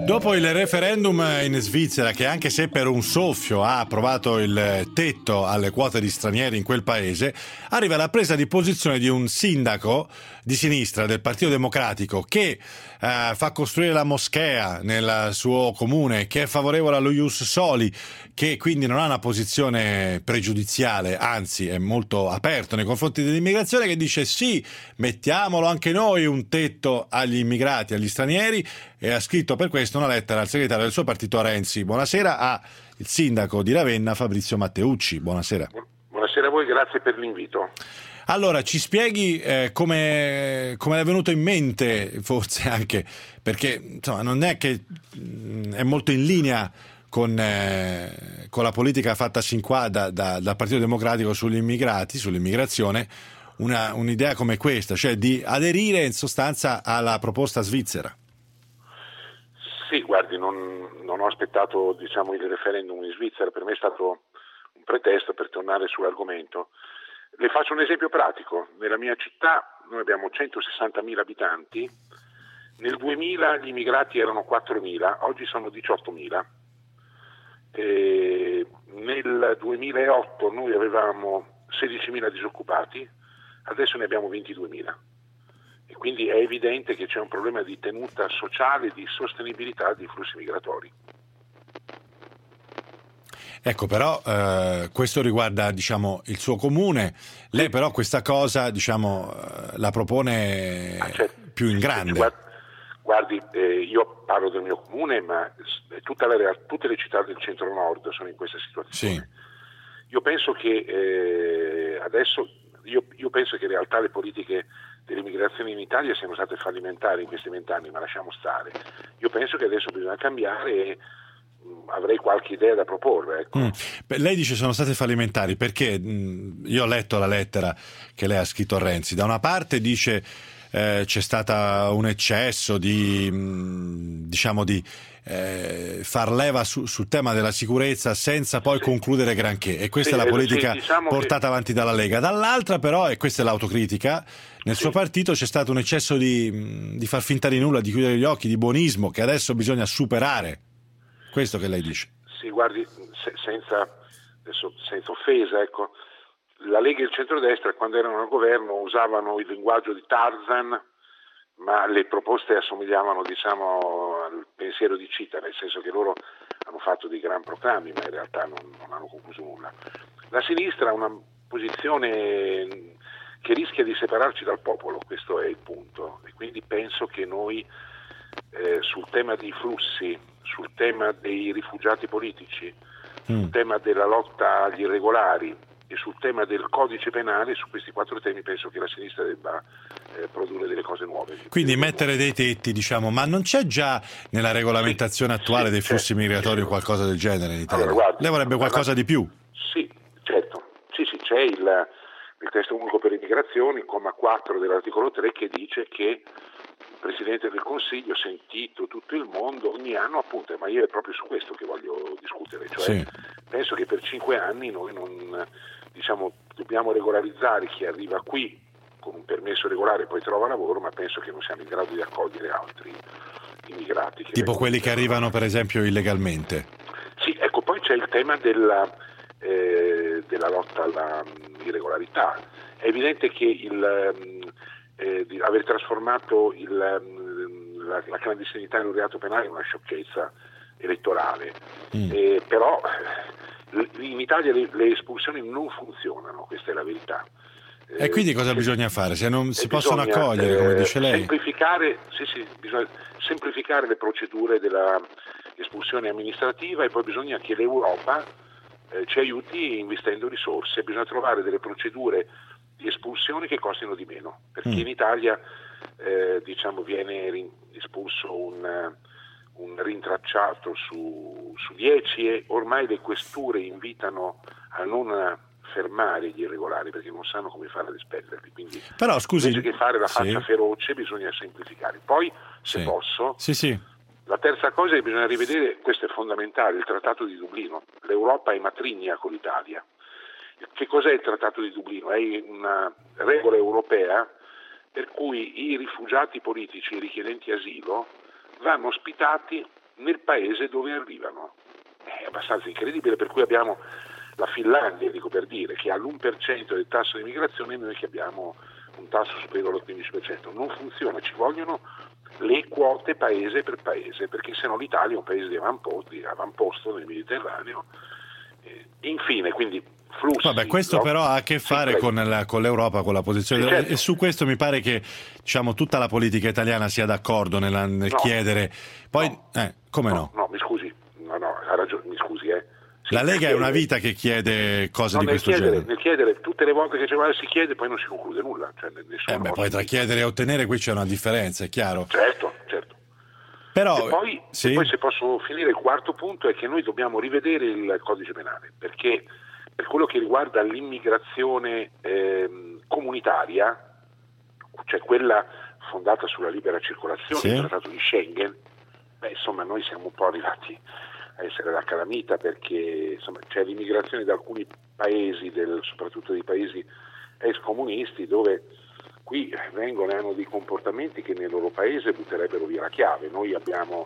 Dopo il referendum in Svizzera, che anche se per un soffio ha approvato il tetto alle quote di stranieri in quel paese, arriva la presa di posizione di un sindaco di sinistra del Partito Democratico che eh, fa costruire la moschea nel suo comune, che è favorevole allo ius soli, che quindi non ha una posizione pregiudiziale, anzi è molto aperto nei confronti dell'immigrazione, che dice sì, mettiamolo anche noi un tetto agli immigrati, agli stranieri, e ha scritto per questo una lettera al segretario del suo partito Renzi. Buonasera a il sindaco di Ravenna Fabrizio Matteucci. Buonasera. Buonasera a voi, grazie per l'invito. Allora, ci spieghi eh, come come è venuto in mente, forse anche perché insomma non è che mh, è molto in linea con, eh, con la politica fatta sin qua da, da, dal Partito Democratico sugli immigrati, sull'immigrazione, una, un'idea come questa, cioè di aderire in sostanza alla proposta svizzera. Sì, guardi, non, non ho aspettato diciamo, il referendum in Svizzera, per me è stato un pretesto per tornare sull'argomento. Le faccio un esempio pratico. Nella mia città noi abbiamo centosessantamila abitanti, nel duemila gli immigrati erano quattromila, oggi sono diciottomila. E nel duemilaotto noi avevamo sedicimila disoccupati, adesso ne abbiamo ventiduemila. E quindi è evidente che c'è un problema di tenuta sociale, di sostenibilità dei flussi migratori. Ecco, però eh, questo riguarda diciamo il suo comune. Lei però questa cosa diciamo la propone ah, certo. più in grande. Guardi, guardi eh, io parlo del mio comune, ma tutta la, tutte le città del centro-nord sono in questa situazione. Sì. Io penso che eh, adesso io, io penso che in realtà le politiche dell'immigrazione in Italia siano state fallimentari in questi vent'anni, ma lasciamo stare. Io penso che adesso bisogna cambiare e mh, avrei qualche idea da proporre. Ecco. Mm. Beh, lei dice sono state fallimentari perché mh, io ho letto la lettera che lei ha scritto a Renzi. Da una parte dice eh, c'è stata un eccesso di mh, diciamo di eh, far leva su, sul tema della sicurezza senza poi sì. concludere granché, e questa sì, è la politica sì, diciamo portata che... avanti dalla Lega. Dall'altra però, e questa è l'autocritica, nel sì. suo partito c'è stato un eccesso di, di far finta di nulla, di chiudere gli occhi, di buonismo, che adesso bisogna superare. Questo che lei dice. Sì, guardi, se, senza, adesso, senza offesa, ecco, la Lega e il centrodestra quando erano al governo usavano il linguaggio di Tarzan, ma le proposte assomigliavano diciamo al pensiero di Cita, nel senso che loro hanno fatto dei gran proclami, ma in realtà non, non hanno concluso nulla. La sinistra ha una posizione che rischia di separarci dal popolo, questo è il punto, e quindi penso che noi eh, sul tema dei flussi, sul tema dei rifugiati politici, mm. sul tema della lotta agli irregolari e sul tema del codice penale, su questi quattro temi penso che la sinistra debba eh, produrre delle cose nuove. Quindi mettere dei tetti, diciamo, ma non c'è già nella regolamentazione sì, attuale sì, dei flussi certo, migratori certo. qualcosa del genere in Italia? Allora, guardi, Lei vorrebbe qualcosa allora, di più? Sì, certo. Sì, sì, c'è il, il testo unico per l'immigrazione, il comma quattro dell'articolo tre, che dice che il Presidente del Consiglio, sentito tutto il mondo, ogni anno appunto, ma io è proprio su questo che voglio discutere, cioè sì. penso che per cinque anni noi non, diciamo, dobbiamo regolarizzare chi arriva qui con un permesso regolare e poi trova lavoro, ma penso che non siamo in grado di accogliere altri immigrati. Che tipo quelli che arrivano per esempio illegalmente. Sì, ecco, poi c'è il tema della, eh, della lotta all'irregolarità. È evidente che il... Eh, di aver trasformato il, la, la clandestinità in un reato penale è una sciocchezza elettorale, mm. eh, però in Italia le, le espulsioni non funzionano, questa è la verità. Eh, e quindi cosa bisogna fare? Se non si bisogna, possono accogliere, come dice lei? Semplificare, sì, sì, bisogna semplificare le procedure della espulsione amministrativa, e poi bisogna che l'Europa eh, ci aiuti investendo risorse, bisogna trovare delle procedure di espulsione che costino di meno, perché mm. in Italia eh, diciamo viene rin- espulso un, un rintracciato su, su dieci, e ormai le questure invitano a non fermare gli irregolari perché non sanno come fare ad espellerli, quindi però scusi, invece che fare la faccia sì. feroce bisogna semplificare. Poi se sì. posso sì, sì. la terza cosa è che bisogna rivedere, questo è fondamentale, il Trattato di Dublino. L'Europa è matrigna con l'Italia. Che cos'è il Trattato di Dublino? È una regola europea per cui i rifugiati politici, i richiedenti asilo, vanno ospitati nel paese dove arrivano. È abbastanza incredibile, per cui abbiamo la Finlandia, dico per dire, che ha l'uno per cento del tasso di immigrazione e noi che abbiamo un tasso superiore al quindici per cento. Non funziona, ci vogliono le quote paese per paese, perché sennò l'Italia è un paese di avamposto, di avamposto nel Mediterraneo. Eh, infine, quindi flussi. Vabbè, questo no? però ha a che fare con, la, con l'Europa, con la posizione, certo. E su questo mi pare che, diciamo, tutta la politica italiana sia d'accordo nella, nel no. chiedere. Poi, no. eh, come no? No, no, mi scusi, no, no, ha ragione, mi scusi, eh. Sì, la Lega chiedere, è una vita che chiede cose no, di nel questo chiedere, genere. Nel chiedere, tutte le volte che si chiede poi non si conclude nulla. Cioè, eh beh, poi tra chiedere e ottenere qui c'è una differenza, è chiaro. Certo, certo. Però, e poi, sì. e poi se posso finire, il quarto punto è che noi dobbiamo rivedere il codice penale, perché per quello che riguarda l'immigrazione eh, comunitaria, cioè quella fondata sulla libera circolazione, sì. il trattato di Schengen, beh, insomma noi siamo un po' arrivati a essere la calamita, perché insomma, c'è l'immigrazione da alcuni paesi, del, soprattutto dei paesi ex comunisti, dove qui vengono e hanno dei comportamenti che nel loro paese butterebbero via la chiave. Noi abbiamo,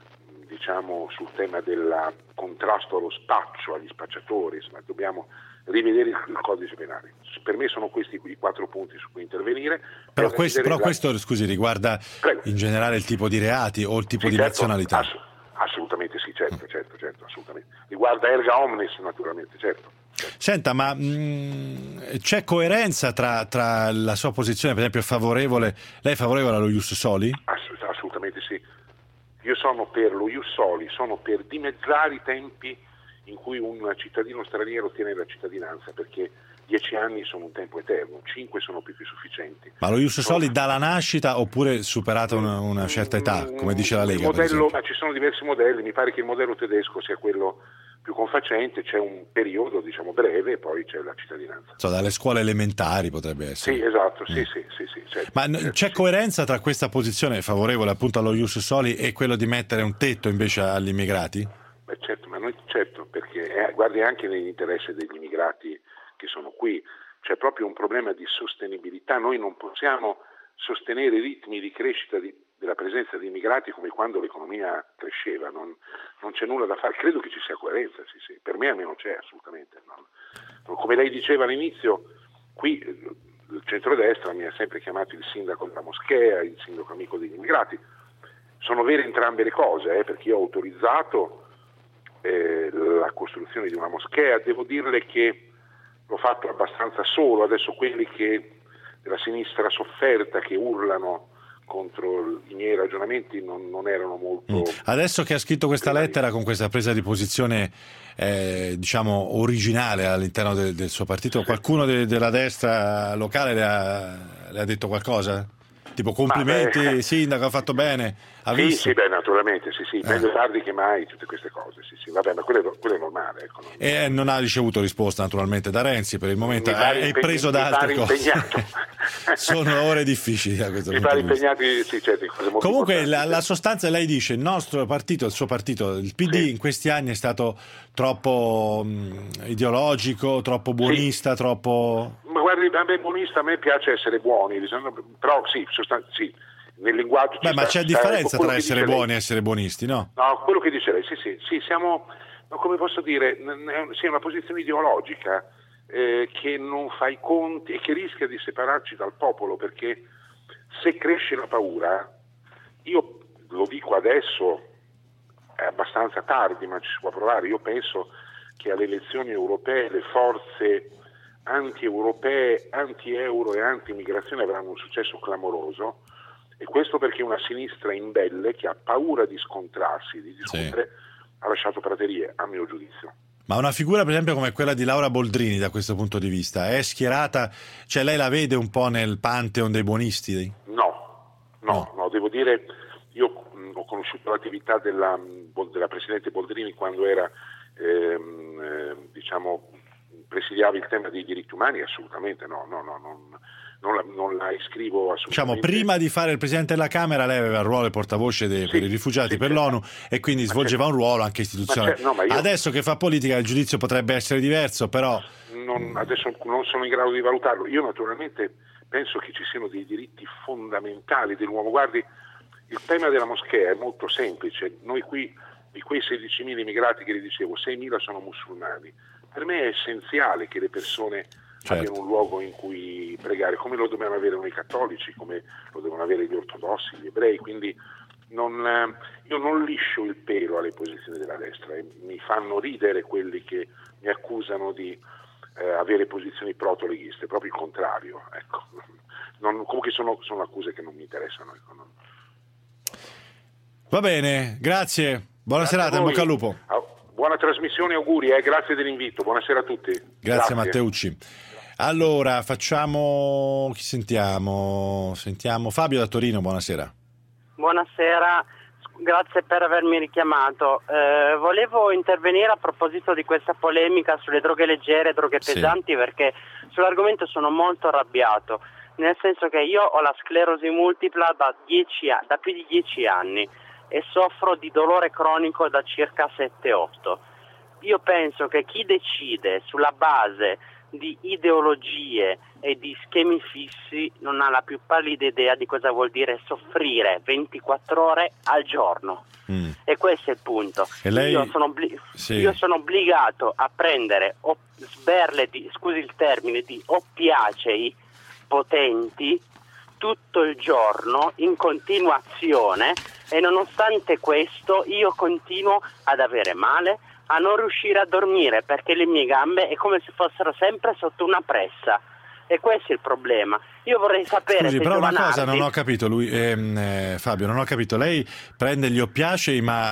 diciamo, sul tema del contrasto allo spaccio, agli spacciatori, insomma, dobbiamo rivedere il codice penale. Per me sono questi i quattro punti su cui intervenire. Però, questo, però la... questo, scusi, riguarda Prego. in generale il tipo di reati o il tipo sì, di certo, nazionalità? Ass- assolutamente sì, certo, certo, certo, assolutamente. Riguarda erga omnes, naturalmente, certo. Senta, ma mh, c'è coerenza tra, tra la sua posizione, per esempio, favorevole, lei è favorevole allo ius soli? Ass- assolutamente sì. Io sono per lo ius soli, sono per dimezzare i tempi in cui un cittadino straniero ottiene la cittadinanza, perché dieci anni sono un tempo eterno, cinque sono più che sufficienti. Ma lo ius soli sono... dalla nascita oppure superata una, una certa età, come dice la Lega? Il modello, ma ci sono diversi modelli, mi pare che il modello tedesco sia quello più confacente, c'è un periodo diciamo breve e poi c'è la cittadinanza. So, dalle scuole elementari potrebbe essere. Sì, esatto, sì, mm. sì, sì, sì, certo, Ma certo, c'è sì. coerenza tra questa posizione favorevole appunto allo ius soli e quello di mettere un tetto invece agli immigrati? Beh, certo, ma noi certo, perché eh, guardi anche nell'interesse degli immigrati che sono qui, c'è proprio un problema di sostenibilità. Noi non possiamo sostenere i ritmi di crescita di, della presenza di immigrati come quando l'economia cresceva, non, non c'è nulla da fare, credo che ci sia coerenza, sì, sì. Per me almeno c'è assolutamente. Non. Come lei diceva all'inizio, qui il centrodestra mi ha sempre chiamato il sindaco della moschea, il sindaco amico degli immigrati, sono vere entrambe le cose, eh, perché io ho autorizzato eh, la costruzione di una moschea, devo dirle che l'ho fatto abbastanza solo, adesso quelli che della sinistra sofferta che urlano contro i miei ragionamenti non, non erano molto... Mm. Adesso che ha scritto questa lettera con questa presa di posizione eh, diciamo originale all'interno de, del suo partito, sì. Qualcuno de, della destra locale le ha, le ha detto qualcosa? Tipo complimenti, Ma, eh, sindaco, ha fatto bene, ha sì, visto? Sì, beh, naturalmente, sì, sì, eh. meglio tardi che mai, tutte queste cose, sì, sì, vabbè, ma quello è, quello è normale. Ecco, non... E non ha ricevuto risposta naturalmente da Renzi, per il momento è impegn- preso da altre cose. Impegnato. Sono ore difficili a questo mi punto pare impegnati, sì, certo, in cose molto Comunque la, la sostanza, lei dice, il nostro partito, il suo partito, il P D sì. in questi anni è stato troppo mh, ideologico, troppo buonista, sì. troppo... Ma guardi, a me buonista, a me piace essere buoni, però sì, sostan- sì. Nel linguaggio Beh, ma sta, c'è differenza sta, tra essere buoni lei. e essere buonisti, no? No, quello che dice lei, sì, sì, sì, siamo, come posso dire, sì, è una posizione ideologica eh, che non fa i conti e che rischia di separarci dal popolo, perché se cresce la paura, io lo dico adesso, è abbastanza tardi, ma ci si può provare, io penso che alle elezioni europee le forze anti-europee, anti-euro e anti-immigrazione avranno un successo clamoroso. E questo perché una sinistra imbelle che ha paura di scontrarsi, di discutere, sì. ha lasciato praterie, a mio giudizio. Ma una figura per esempio come quella di Laura Boldrini da questo punto di vista è schierata, cioè lei la vede un po' nel pantheon dei buonisti? No, no, no, no devo dire, io mh, ho conosciuto l'attività della, della Presidente Boldrini quando era, ehm, eh, diciamo, presidiava il tema dei diritti umani, assolutamente no, no, no, non... Non la, non la iscrivo assolutamente. Diciamo, prima di fare il Presidente della Camera lei aveva il ruolo di portavoce dei, sì, per i rifugiati, sì, per certo. l'ONU, e quindi ma svolgeva certo. un ruolo anche istituzionale. Ma no, io... Adesso che fa politica il giudizio potrebbe essere diverso, però... Non, adesso non sono in grado di valutarlo. Io naturalmente penso che ci siano dei diritti fondamentali dell'uomo. Guardi, il tema della moschea è molto semplice. Noi qui, di quei sedicimila immigrati che vi dicevo, seimila sono musulmani. Per me è essenziale che le persone certo. abbiano un luogo in cui pregare, come lo dobbiamo avere noi cattolici, come lo devono avere gli ortodossi, gli ebrei, quindi non, io non liscio il pelo alle posizioni della destra e mi fanno ridere quelli che mi accusano di eh, avere posizioni proto-leghiste, proprio il contrario, ecco. Non, comunque sono, sono accuse che non mi interessano. Ecco. Non... Va bene, grazie, buona grazie serata, in bocca al lupo. Buona trasmissione, auguri, eh? Grazie dell'invito, buonasera a tutti. Grazie, grazie. Matteucci. Allora, facciamo, chi sentiamo? Sentiamo Fabio da Torino, buonasera. Buonasera, grazie per avermi richiamato. Eh, volevo intervenire a proposito di questa polemica sulle droghe leggere e droghe pesanti, sì. perché sull'argomento sono molto arrabbiato, nel senso che io ho la sclerosi multipla da, dieci, da più di dieci anni e soffro di dolore cronico da circa sette otto. Io penso che chi decide sulla base di ideologie e di schemi fissi non ha la più pallida idea di cosa vuol dire soffrire ventiquattro ore al giorno. Mm. E questo è il punto. E lei... io, sono obbli... sì. io sono obbligato a prendere op... sberle di, scusi il termine, di oppiacei potenti tutto il giorno in continuazione e nonostante questo io continuo ad avere male, a non riuscire a dormire perché le mie gambe è come se fossero sempre sotto una pressa e questo è il problema. Io vorrei sapere Scusi, se però Giovanardi... una cosa non ho capito lui, ehm, eh, Fabio, non ho capito, lei prende gli oppiacei ma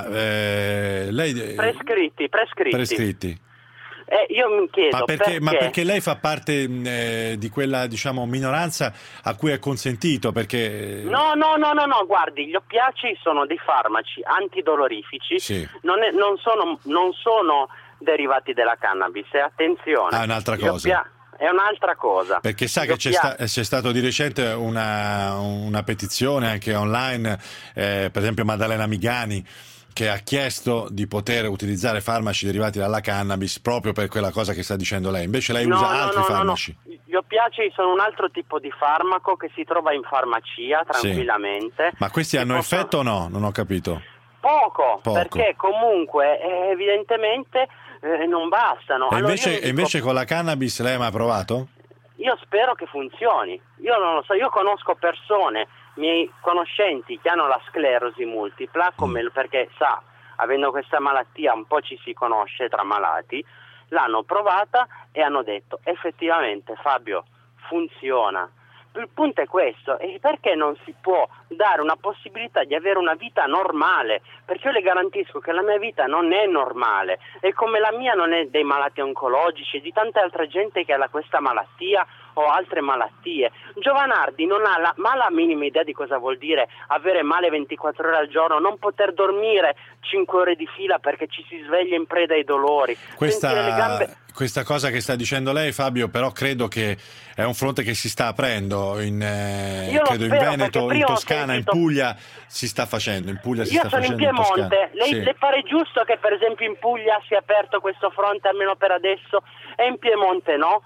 eh, lei... prescritti, prescritti. prescritti. Eh, io mi chiedo ma perché, perché... ma perché lei fa parte eh, di quella, diciamo, minoranza a cui è consentito? Perché no, no, no, no, no, guardi, gli oppiacei sono dei farmaci antidolorifici, sì. non, è, non, sono, non sono derivati dalla cannabis, e attenzione. Ah, è un'altra gli cosa. Oppia... È un'altra cosa. Perché sa che c'è, sta, c'è stato di recente una, una petizione anche online, eh, per esempio Maddalena Migani, che ha chiesto di poter utilizzare farmaci derivati dalla cannabis proprio per quella cosa che sta dicendo lei. Invece lei no, usa no, altri no, farmaci. No, no. Gli oppiacei sono un altro tipo di farmaco che si trova in farmacia tranquillamente. Sì. Ma questi hanno possono... effetto o no? Non ho capito. Poco, Poco. perché comunque eh, evidentemente eh, non bastano. E allora invece, dico... e invece con la cannabis lei ha mai provato? Io spero che funzioni. Io non lo so, io conosco persone, miei conoscenti che hanno la sclerosi multipla, come, mm. perché sa, avendo questa malattia un po' ci si conosce tra malati, l'hanno provata e hanno detto effettivamente Fabio funziona. Il punto è questo, e perché non si può dare una possibilità di avere una vita normale? Perché io le garantisco che la mia vita non è normale e come la mia non è dei malati oncologici e di tanta altra gente che ha questa malattia o altre malattie. Giovanardi non ha la, ma la minima idea di cosa vuol dire avere male ventiquattro ore al giorno, non poter dormire cinque ore di fila perché ci si sveglia in preda ai dolori. Questa, le gambe... questa cosa che sta dicendo lei, Fabio, però credo che è un fronte che si sta aprendo in, eh, credo in Veneto, in Toscana, sentito... in Puglia si sta facendo. In Puglia si Io sta sono in facendo Piemonte, in lei sì. le pare giusto che per esempio in Puglia sia aperto questo fronte almeno per adesso e in Piemonte no?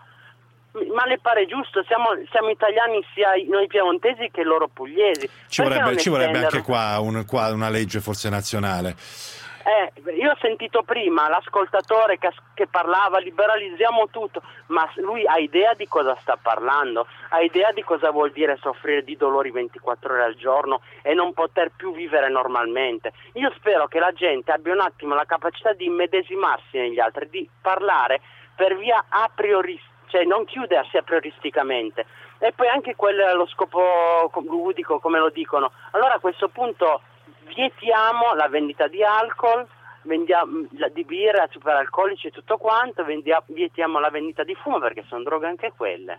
Ma le pare giusto? Siamo, siamo italiani sia noi piemontesi che loro pugliesi. Ci vorrebbe, ci vorrebbe anche qua, un, qua una legge forse nazionale. Eh, io ho sentito prima l'ascoltatore che, che parlava liberalizziamo tutto, ma lui ha idea di cosa sta parlando? Ha idea di cosa vuol dire soffrire di dolori ventiquattro ore al giorno e non poter più vivere normalmente? Io spero che la gente abbia un attimo la capacità di immedesimarsi negli altri, di parlare per via a priori, cioè non chiudersi a prioristicamente. E poi anche quello è lo scopo ludico, come lo dicono. Allora a questo punto vietiamo la vendita di alcol, vendiamo, di birra, superalcolici e tutto quanto, vendiamo, vietiamo la vendita di fumo perché sono droghe anche quelle.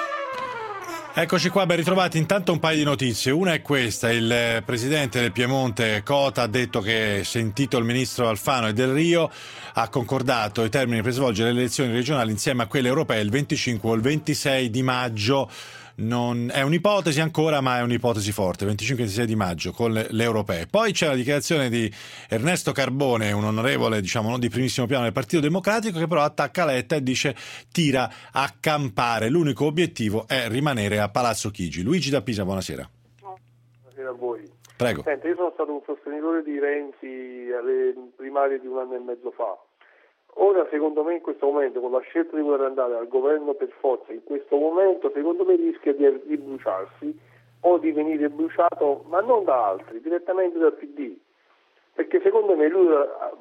Eccoci qua, ben ritrovati. Intanto un paio di notizie. Una è questa: il presidente del Piemonte Cota ha detto che, sentito il ministro Alfano e Del Rio, ha concordato i termini per svolgere le elezioni regionali insieme a quelle europee il venticinque o il ventisei di maggio. Non è un'ipotesi ancora, ma è un'ipotesi forte, venticinque e ventisei di maggio con le, le europee. Poi c'è la dichiarazione di Ernesto Carbone, un onorevole, diciamo, non di primissimo piano del Partito Democratico, che però attacca Letta e dice tira a campare. L'unico obiettivo è rimanere a Palazzo Chigi. Luigi da Pisa, buonasera. Buonasera a voi. Prego. Senta, io sono stato un sostenitore di Renzi alle primarie di un anno e mezzo fa. Ora, secondo me, in questo momento, con la scelta di voler andare al governo per forza, in questo momento, secondo me rischia di, di bruciarsi o di venire bruciato, ma non da altri, direttamente dal P D. Perché secondo me lui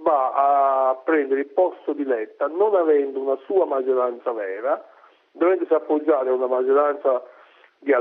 va a prendere il posto di Letta non avendo una sua maggioranza vera, dovendosi appoggiare a una maggioranza di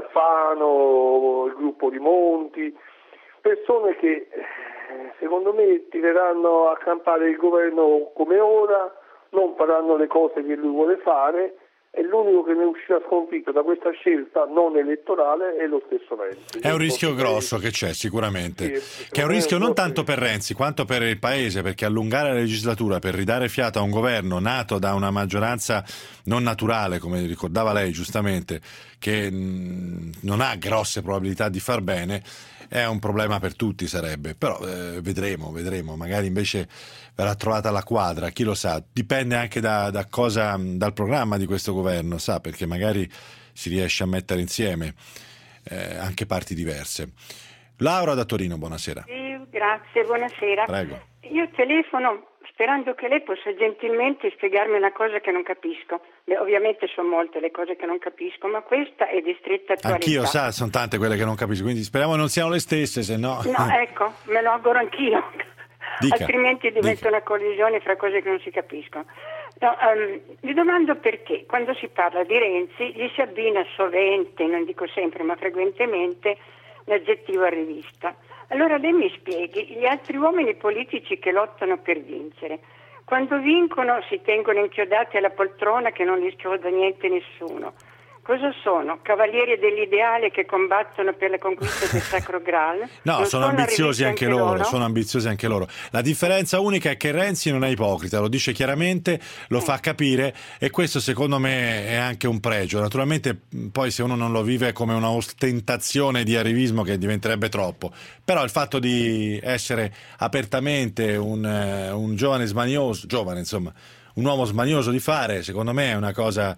Alfano, il gruppo di Monti, persone che secondo me tireranno a campare il governo come ora, non faranno le cose che lui vuole fare, e l'unico che ne uscirà sconfitto da questa scelta non elettorale è lo stesso Renzi. È un rischio grosso che c'è sicuramente, sì, che è un rischio non tanto per Renzi quanto per il Paese, perché allungare la legislatura per ridare fiato a un governo nato da una maggioranza non naturale, come ricordava lei giustamente, che mh, non ha grosse probabilità di far bene, è un problema per tutti, sarebbe. Però eh, vedremo, vedremo, magari invece verrà trovata la quadra, chi lo sa, dipende anche da, da cosa, dal programma di questo governo, sa, perché magari si riesce a mettere insieme eh, anche parti diverse. Laura da Torino, buonasera. Sì, grazie, buonasera. Prego. Io telefono sperando che lei possa gentilmente spiegarmi una cosa che non capisco. Beh, ovviamente sono molte le cose che non capisco, ma questa è di stretta attualità. Anch'io, sa, sono tante quelle che non capisco, quindi speriamo non siano le stesse, se no... No, ecco, me lo auguro anch'io. Dica, altrimenti diventa dica. una collisione fra cose che non si capiscono. No, um, vi domando perché quando si parla di Renzi gli si abbina sovente, non dico sempre ma frequentemente, l'aggettivo arrivista. Allora lei mi spieghi, gli altri uomini politici che lottano per vincere, quando vincono si tengono inchiodati alla poltrona che non li schioda niente nessuno. Cosa sono? Cavalieri dell'ideale che combattono per la conquista del Sacro Graal? No, non sono ambiziosi anche, anche loro, loro, sono ambiziosi anche loro. La differenza unica è che Renzi non è ipocrita, lo dice chiaramente, lo fa capire, e questo secondo me è anche un pregio. Naturalmente poi se uno non lo vive come una ostentazione di arrivismo, che diventerebbe troppo, però il fatto di essere apertamente un, un giovane smanioso, giovane insomma, un uomo smanioso di fare, secondo me è una cosa...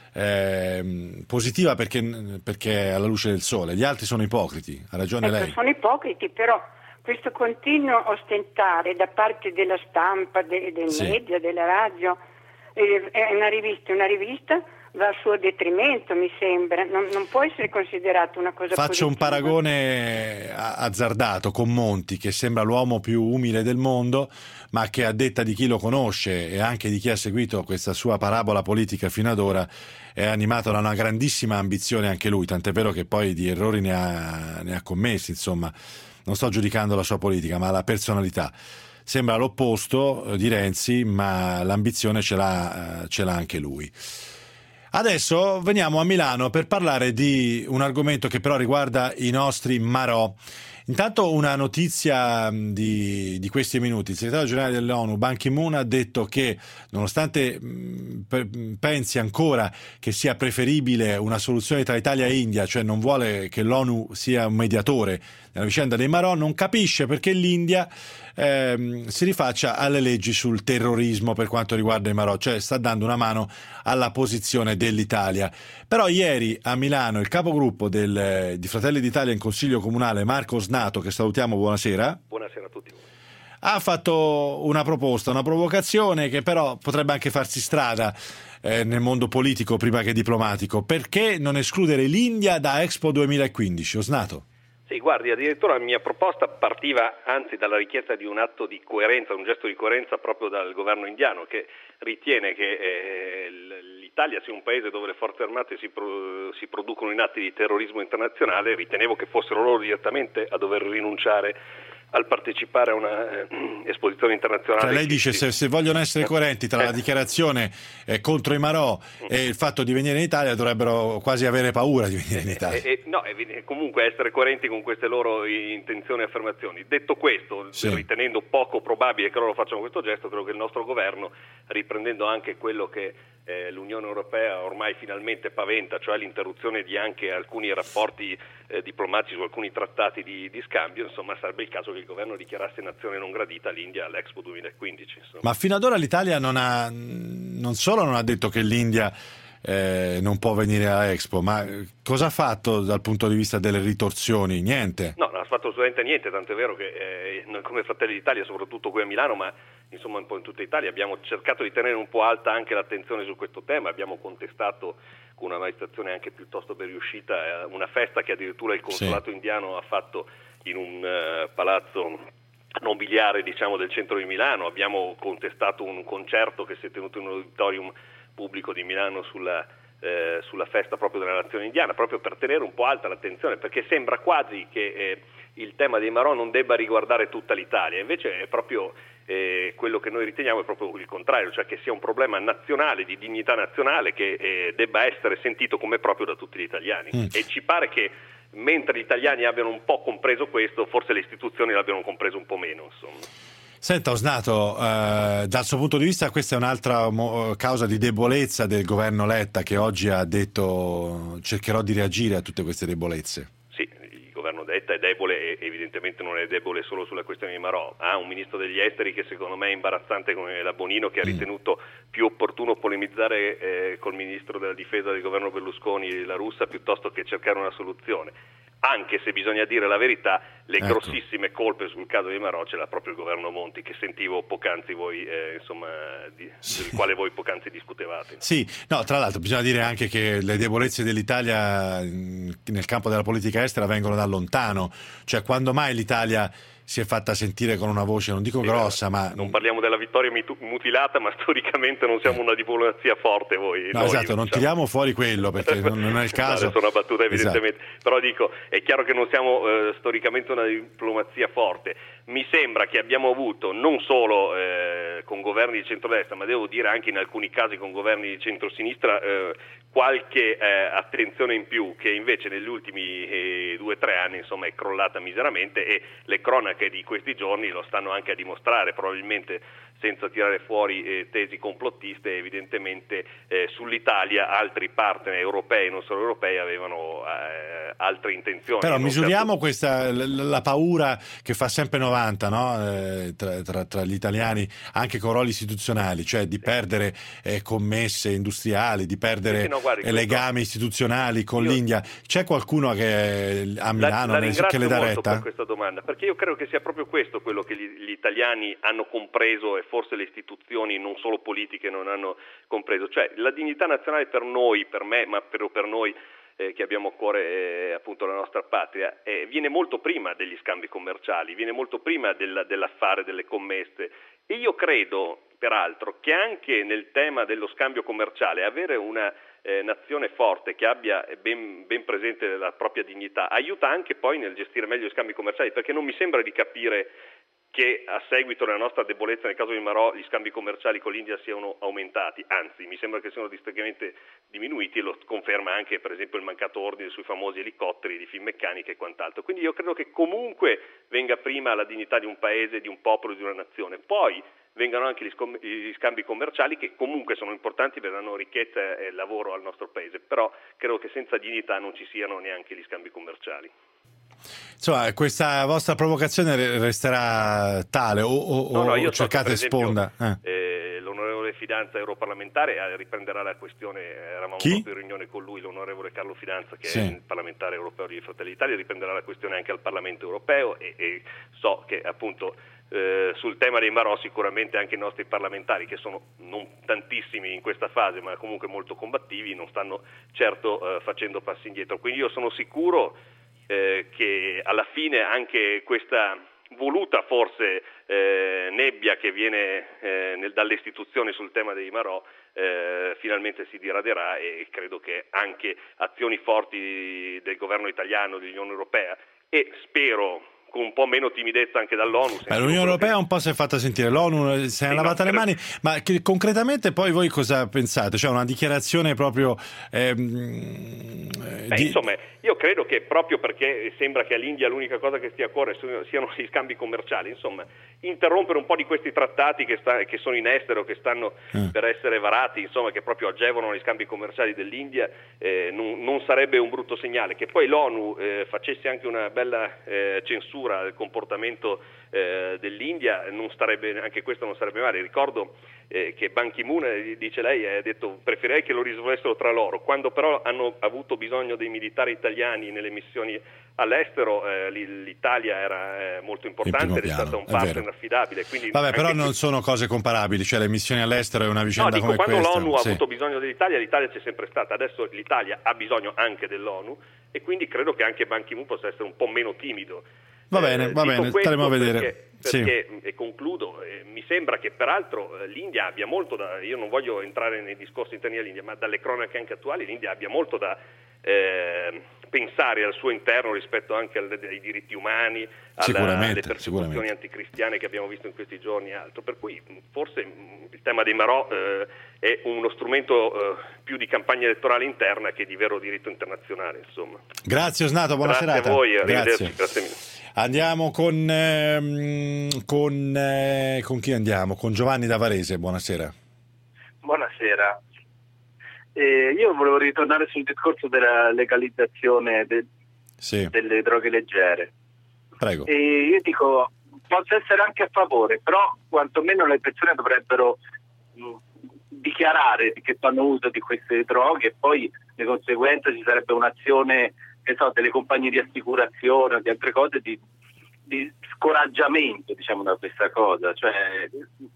Eh, positiva, perché, perché è alla luce del sole. Gli altri sono ipocriti, ha ragione ecco, lei. Sono ipocriti, però questo continuo ostentare da parte della stampa, de, dei sì. media, della radio, eh, è una rivista, una rivista va a suo detrimento, mi sembra, non, non può essere considerato una cosa Faccio positiva. un paragone azzardato con Monti, che sembra l'uomo più umile del mondo, ma che a detta di chi lo conosce e anche di chi ha seguito questa sua parabola politica fino ad ora è animato da una grandissima ambizione anche lui, tant'è vero che poi di errori ne ha, ne ha commessi, insomma. Non sto giudicando la sua politica, ma la personalità. Sembra l'opposto di Renzi, ma l'ambizione ce l'ha, ce l'ha anche lui. Adesso veniamo a Milano per parlare di un argomento che però riguarda i nostri marò. Intanto una notizia di, di questi minuti: il segretario generale dell'ONU Ban Ki-moon ha detto che, nonostante mh, pensi ancora che sia preferibile una soluzione tra Italia e India, cioè non vuole che l'ONU sia un mediatore nella vicenda dei marò, non capisce perché l'India ehm, si rifaccia alle leggi sul terrorismo per quanto riguarda i marò, cioè sta dando una mano alla posizione dell'Italia. Però ieri a Milano il capogruppo del, di Fratelli d'Italia in Consiglio Comunale, Marco Osnato, che salutiamo, buonasera. Buonasera a tutti voi. Ha fatto una proposta, una provocazione che però potrebbe anche farsi strada eh, nel mondo politico prima che diplomatico. Perché non escludere l'India da Expo duemilaquindici? Osnato. Sì, guardi, addirittura la mia proposta partiva anzi dalla richiesta di un atto di coerenza, un gesto di coerenza proprio dal governo indiano, che ritiene che eh, l'Italia sia un paese dove le forze armate si, pro, si producono in atti di terrorismo internazionale. Ritenevo che fossero loro direttamente a dover rinunciare al partecipare a una eh, esposizione internazionale. Cioè lei dice se, se vogliono essere coerenti tra la dichiarazione eh, contro i marò e il fatto di venire in Italia, dovrebbero quasi avere paura di venire in Italia. Eh, eh, no, eh, comunque essere coerenti con queste loro intenzioni e affermazioni. Detto questo, sì. ritenendo poco probabile che loro facciano questo gesto, credo che il nostro governo, riprendendo anche quello che eh, l'Unione Europea ormai finalmente paventa, cioè l'interruzione di anche alcuni rapporti eh, diplomatici su alcuni trattati di, di scambio, insomma sarebbe il caso che il governo dichiarasse nazione non gradita l'India all'Expo duemilaquindici. Insomma. Ma fino ad ora l'Italia non ha, non solo non ha detto che l'India eh, non può venire a Expo, ma cosa ha fatto dal punto di vista delle ritorsioni? Niente? No, non ha fatto assolutamente niente, tanto è vero che eh, noi come Fratelli d'Italia, soprattutto qui a Milano, ma insomma un po' in tutta Italia, abbiamo cercato di tenere un po' alta anche l'attenzione su questo tema, abbiamo contestato con una manifestazione anche piuttosto ben riuscita eh, una festa che addirittura il consolato sì. indiano ha fatto in un uh, palazzo nobiliare, diciamo, del centro di Milano. Abbiamo contestato un concerto che si è tenuto in un auditorium pubblico di Milano sulla, eh, sulla festa proprio della nazione indiana, proprio per tenere un po' alta l'attenzione, perché sembra quasi che eh, il tema dei Marò non debba riguardare tutta l'Italia, invece è proprio eh, quello che noi riteniamo è proprio il contrario, cioè che sia un problema nazionale, di dignità nazionale, che eh, debba essere sentito come proprio da tutti gli italiani. Mm. E ci pare che mentre gli italiani abbiano un po' compreso questo, forse le istituzioni l'abbiano compreso un po' meno, insomma. Senta Osnato, eh, dal suo punto di vista questa è un'altra mo- causa di debolezza del governo Letta, che oggi ha detto cercherò di reagire a tutte queste debolezze. Sì, il governo Letta è debole e evidentemente non è debole solo sulla questione di Marò. Ha un ministro degli esteri che secondo me è imbarazzante come la Bonino, che ha ritenuto più opportuno polemizzare eh, col ministro della difesa del governo Berlusconi, La Russa, piuttosto che cercare una soluzione. Anche se bisogna dire la verità, le ecco. grossissime colpe sul caso di Marò ce l'ha proprio il governo Monti, che sentivo poc'anzi voi, eh, insomma, di, sì. del quale voi poc'anzi discutevate. Sì, no, tra l'altro bisogna dire anche che le debolezze dell'Italia nel campo della politica estera vengono da lontano, cioè quando mai l'Italia si è fatta sentire con una voce, non dico grossa, ma... Non parliamo della vittoria mutilata, ma storicamente non siamo una diplomazia forte voi. No, noi, esatto, diciamo. non tiriamo fuori quello, perché non, non è il caso. Adesso è una battuta evidentemente, esatto. Però dico, è chiaro che non siamo eh, storicamente una diplomazia forte. Mi sembra che abbiamo avuto, non solo eh, con governi di centrodestra, ma devo dire anche in alcuni casi con governi di centrosinistra, eh, qualche eh, attenzione in più, che invece negli ultimi eh, due o tre anni insomma è crollata miseramente, e le cronache di questi giorni lo stanno anche a dimostrare, probabilmente senza tirare fuori eh, tesi complottiste. Evidentemente eh, sull'Italia altri partner europei, non solo europei, avevano eh, altre intenzioni. Però misuriamo certo... questa la, la paura che fa sempre novanta, no? eh, tra, tra, tra gli italiani, anche con ruoli istituzionali, cioè di perdere eh, commesse industriali, di perdere sì, no, guardi, eh, legami istituzionali con io... l'India. C'è qualcuno che a Milano la, la che le dà retta? Per questa domanda, perché io credo che sia proprio questo quello che gli, gli italiani hanno compreso, e forse le istituzioni non solo politiche non hanno compreso, cioè la dignità nazionale per noi, per me, ma per, per noi eh, che abbiamo a cuore eh, appunto la nostra patria, eh, viene molto prima degli scambi commerciali, viene molto prima del, dell'affare delle commesse. E io credo, peraltro, che anche nel tema dello scambio commerciale avere una eh, nazione forte che abbia ben, ben presente la propria dignità aiuta anche poi nel gestire meglio gli scambi commerciali, perché non mi sembra di capire che a seguito della nostra debolezza nel caso di Marò gli scambi commerciali con l'India siano aumentati, anzi mi sembra che siano drasticamente diminuiti, e lo conferma anche per esempio il mancato ordine sui famosi elicotteri di Finmeccanica e quant'altro. Quindi io credo che comunque venga prima la dignità di un paese, di un popolo, di una nazione, poi vengano anche gli, scom- gli scambi commerciali, che comunque sono importanti per danno ricchezza e lavoro al nostro paese, però credo che senza dignità non ci siano neanche gli scambi commerciali. Insomma, questa vostra provocazione resterà tale o, o, no, no, io cercate so che, sponda? Esempio, eh. Eh, l'onorevole Fidanza, europarlamentare, riprenderà la questione, eravamo Chi? proprio in riunione con lui, l'onorevole Carlo Fidanza, che sì. è il parlamentare europeo di Fratelli d'Italia, riprenderà la questione anche al Parlamento europeo, e, e so che appunto eh, sul tema dei Marò sicuramente anche i nostri parlamentari, che sono non tantissimi in questa fase ma comunque molto combattivi, non stanno certo eh, facendo passi indietro. Quindi io sono sicuro Eh, che alla fine anche questa voluta forse eh, nebbia che viene eh, nel, dalle istituzioni sul tema dei Marò eh, finalmente si diraderà, e credo che anche azioni forti del governo italiano, dell'Unione Europea, e spero con un po' meno timidezza anche dall'ONU. Beh, L'Unione Europea che... un po' si è fatta sentire, l'ONU si è sì, lavata no, le mani, ma che, concretamente poi voi cosa pensate? Cioè una dichiarazione proprio... Ehm, Beh, di... Insomma, io credo che proprio perché sembra che all'India l'unica cosa che stia a cuore siano gli scambi commerciali, insomma, interrompere un po' di questi trattati che, sta, che sono in estero, che stanno eh. per essere varati, insomma, che proprio agevolano gli scambi commerciali dell'India, eh, non, non sarebbe un brutto segnale. Che poi l'ONU eh, facesse anche una bella eh, censura del comportamento eh, dell'India, non starebbe, anche questo non sarebbe male. Ricordo eh, che Ban Ki-moon, eh, dice lei, ha detto preferirei che lo risolvessero tra loro, quando però hanno avuto bisogno dei militari italiani nelle missioni all'estero, eh, l'Italia era eh, molto importante ed è stata un partner affidabile. Quindi Vabbè, però qui... non sono cose comparabili, cioè le missioni all'estero è una vicenda no, dico, come quando questa. l'ONU sì. ha avuto bisogno dell'Italia, l'Italia c'è sempre stata, adesso l'Italia ha bisogno anche dell'ONU e quindi credo che anche Ban Ki-moon possa essere un po' meno timido. Va bene, eh, va bene, staremo a vedere. Perché, perché sì. E concludo, eh, mi sembra che peraltro eh, l'India abbia molto da, io non voglio entrare nei discorsi interni dell'India, ma dalle cronache anche attuali l'India abbia molto da eh, pensare al suo interno rispetto anche al, ai diritti umani, alla, alle persecuzioni anticristiane che abbiamo visto in questi giorni e altro, per cui forse il tema dei Marò eh, è uno strumento eh, più di campagna elettorale interna che di vero diritto internazionale, insomma. Grazie Osnato, buona grazie serata. A voi, arrivederci, grazie. grazie mille. Andiamo con ehm, con, eh, con chi andiamo? Con Giovanni da Varese, buonasera. Buonasera. Eh, io volevo ritornare sul discorso della legalizzazione de- sì. delle droghe leggere. Prego. E io dico, posso essere anche a favore, però quantomeno le persone dovrebbero mh, dichiarare che fanno uso di queste droghe e poi di conseguenza ci sarebbe un'azione, che so, delle compagnie di assicurazione o di altre cose di, di scoraggiamento, diciamo, da questa cosa. Cioè,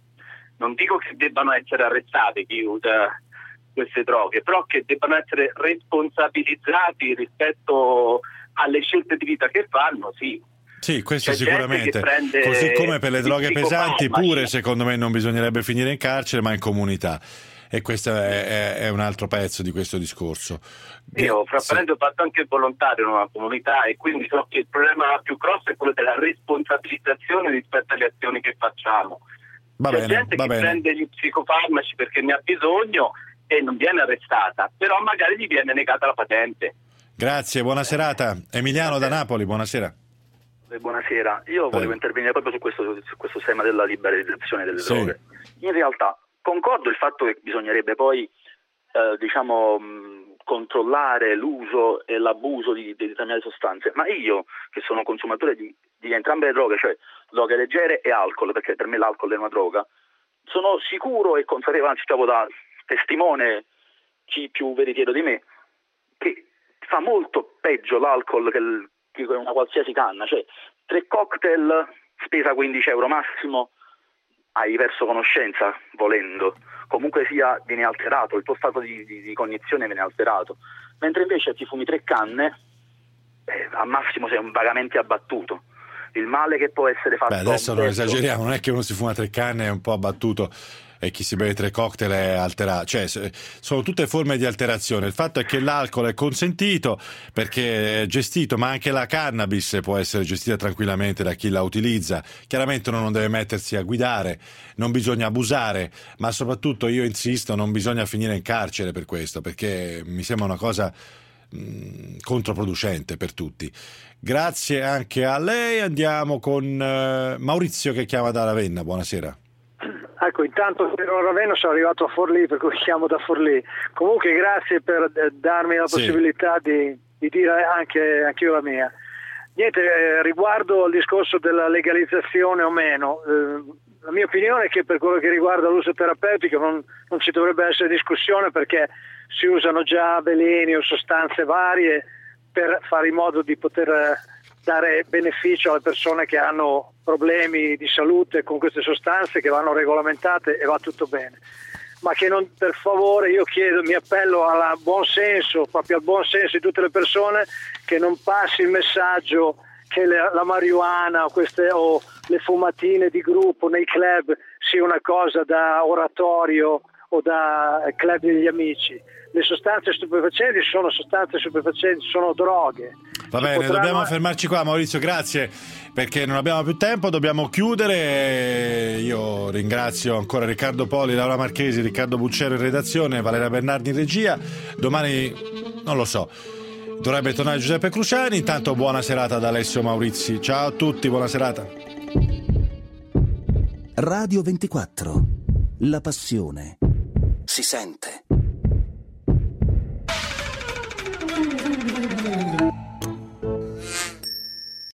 non dico che debbano essere arrestati chi usa queste droghe, però che debbano essere responsabilizzati rispetto alle scelte di vita che fanno, sì. Sì, questo C'è sicuramente, così come per le droghe pesanti pure secondo me non bisognerebbe finire in carcere ma in comunità, e questo è, è, è un altro pezzo di questo discorso. Io fra parentesi ho fatto anche il volontario in una comunità e quindi so che il problema più grosso è quello della responsabilizzazione rispetto alle azioni che facciamo. Va C'è bene, gente va che bene. prende gli psicofarmaci perché ne ha bisogno e non viene arrestata, però magari gli viene negata la patente. Grazie, buona serata. Emiliano da Napoli, buonasera. Buonasera, io volevo Prego. intervenire proprio su questo, su questo tema della liberalizzazione delle Sì. droghe. In realtà concordo il fatto che bisognerebbe poi eh, diciamo mh, controllare l'uso e l'abuso di, di determinate sostanze, ma io che sono consumatore di, di entrambe le droghe, cioè droghe leggere e alcol, perché per me l'alcol è una droga, sono sicuro e consapevole, anzi trovo da testimone chi più veritiero di me, che fa molto peggio l'alcol che, il, che una qualsiasi canna, cioè tre cocktail spesa quindici euro massimo, hai perso conoscenza volendo, comunque sia viene alterato, il tuo stato di, di, di cognizione viene alterato, mentre invece ti fumi tre canne eh, al massimo sei un vagamente abbattuto. Il male che può essere fatto. Beh, adesso non esageriamo, non è che uno si fuma tre canne è un po' abbattuto e chi si beve tre cocktail è alterato, cioè sono tutte forme di alterazione. Il fatto è che l'alcol è consentito perché è gestito, ma anche la cannabis può essere gestita tranquillamente da chi la utilizza. Chiaramente uno non deve mettersi a guidare, non bisogna abusare, ma soprattutto io insisto, non bisogna finire in carcere per questo, perché mi sembra una cosa mh, controproducente per tutti. Grazie anche a lei. Andiamo con uh, Maurizio che chiama da Ravenna, buonasera. Ecco, intanto ero a Ravenna, sono arrivato a Forlì, per cui chiamo da Forlì. Comunque grazie per eh, darmi la possibilità sì. di, di dire anche, anche io la mia. Niente, eh, riguardo al discorso della legalizzazione o meno, eh, la mia opinione è che per quello che riguarda l'uso terapeutico non, non ci dovrebbe essere discussione, perché si usano già veleni o sostanze varie per fare in modo di poter dare beneficio alle persone che hanno problemi di salute con queste sostanze, che vanno regolamentate, e va tutto bene. Ma che non, per favore, io chiedo, mi appello al buon senso, proprio al buon senso di tutte le persone, che non passi il messaggio che le, la marijuana o, queste, o le fumatine di gruppo nei club sia una cosa da oratorio o da club degli amici. Le sostanze stupefacenti sono sostanze stupefacenti, sono droghe. Va bene, potranno... dobbiamo fermarci qua, Maurizio, grazie, perché non abbiamo più tempo, dobbiamo chiudere. Io ringrazio ancora Riccardo Poli, Laura Marchesi, Riccardo Buccero in redazione, Valeria Bernardi in regia. Domani, non lo so, dovrebbe tornare Giuseppe Cruciani. Intanto buona serata da Alessio Maurizi. Ciao a tutti, buona serata. Radio ventiquattro, la passione si sente.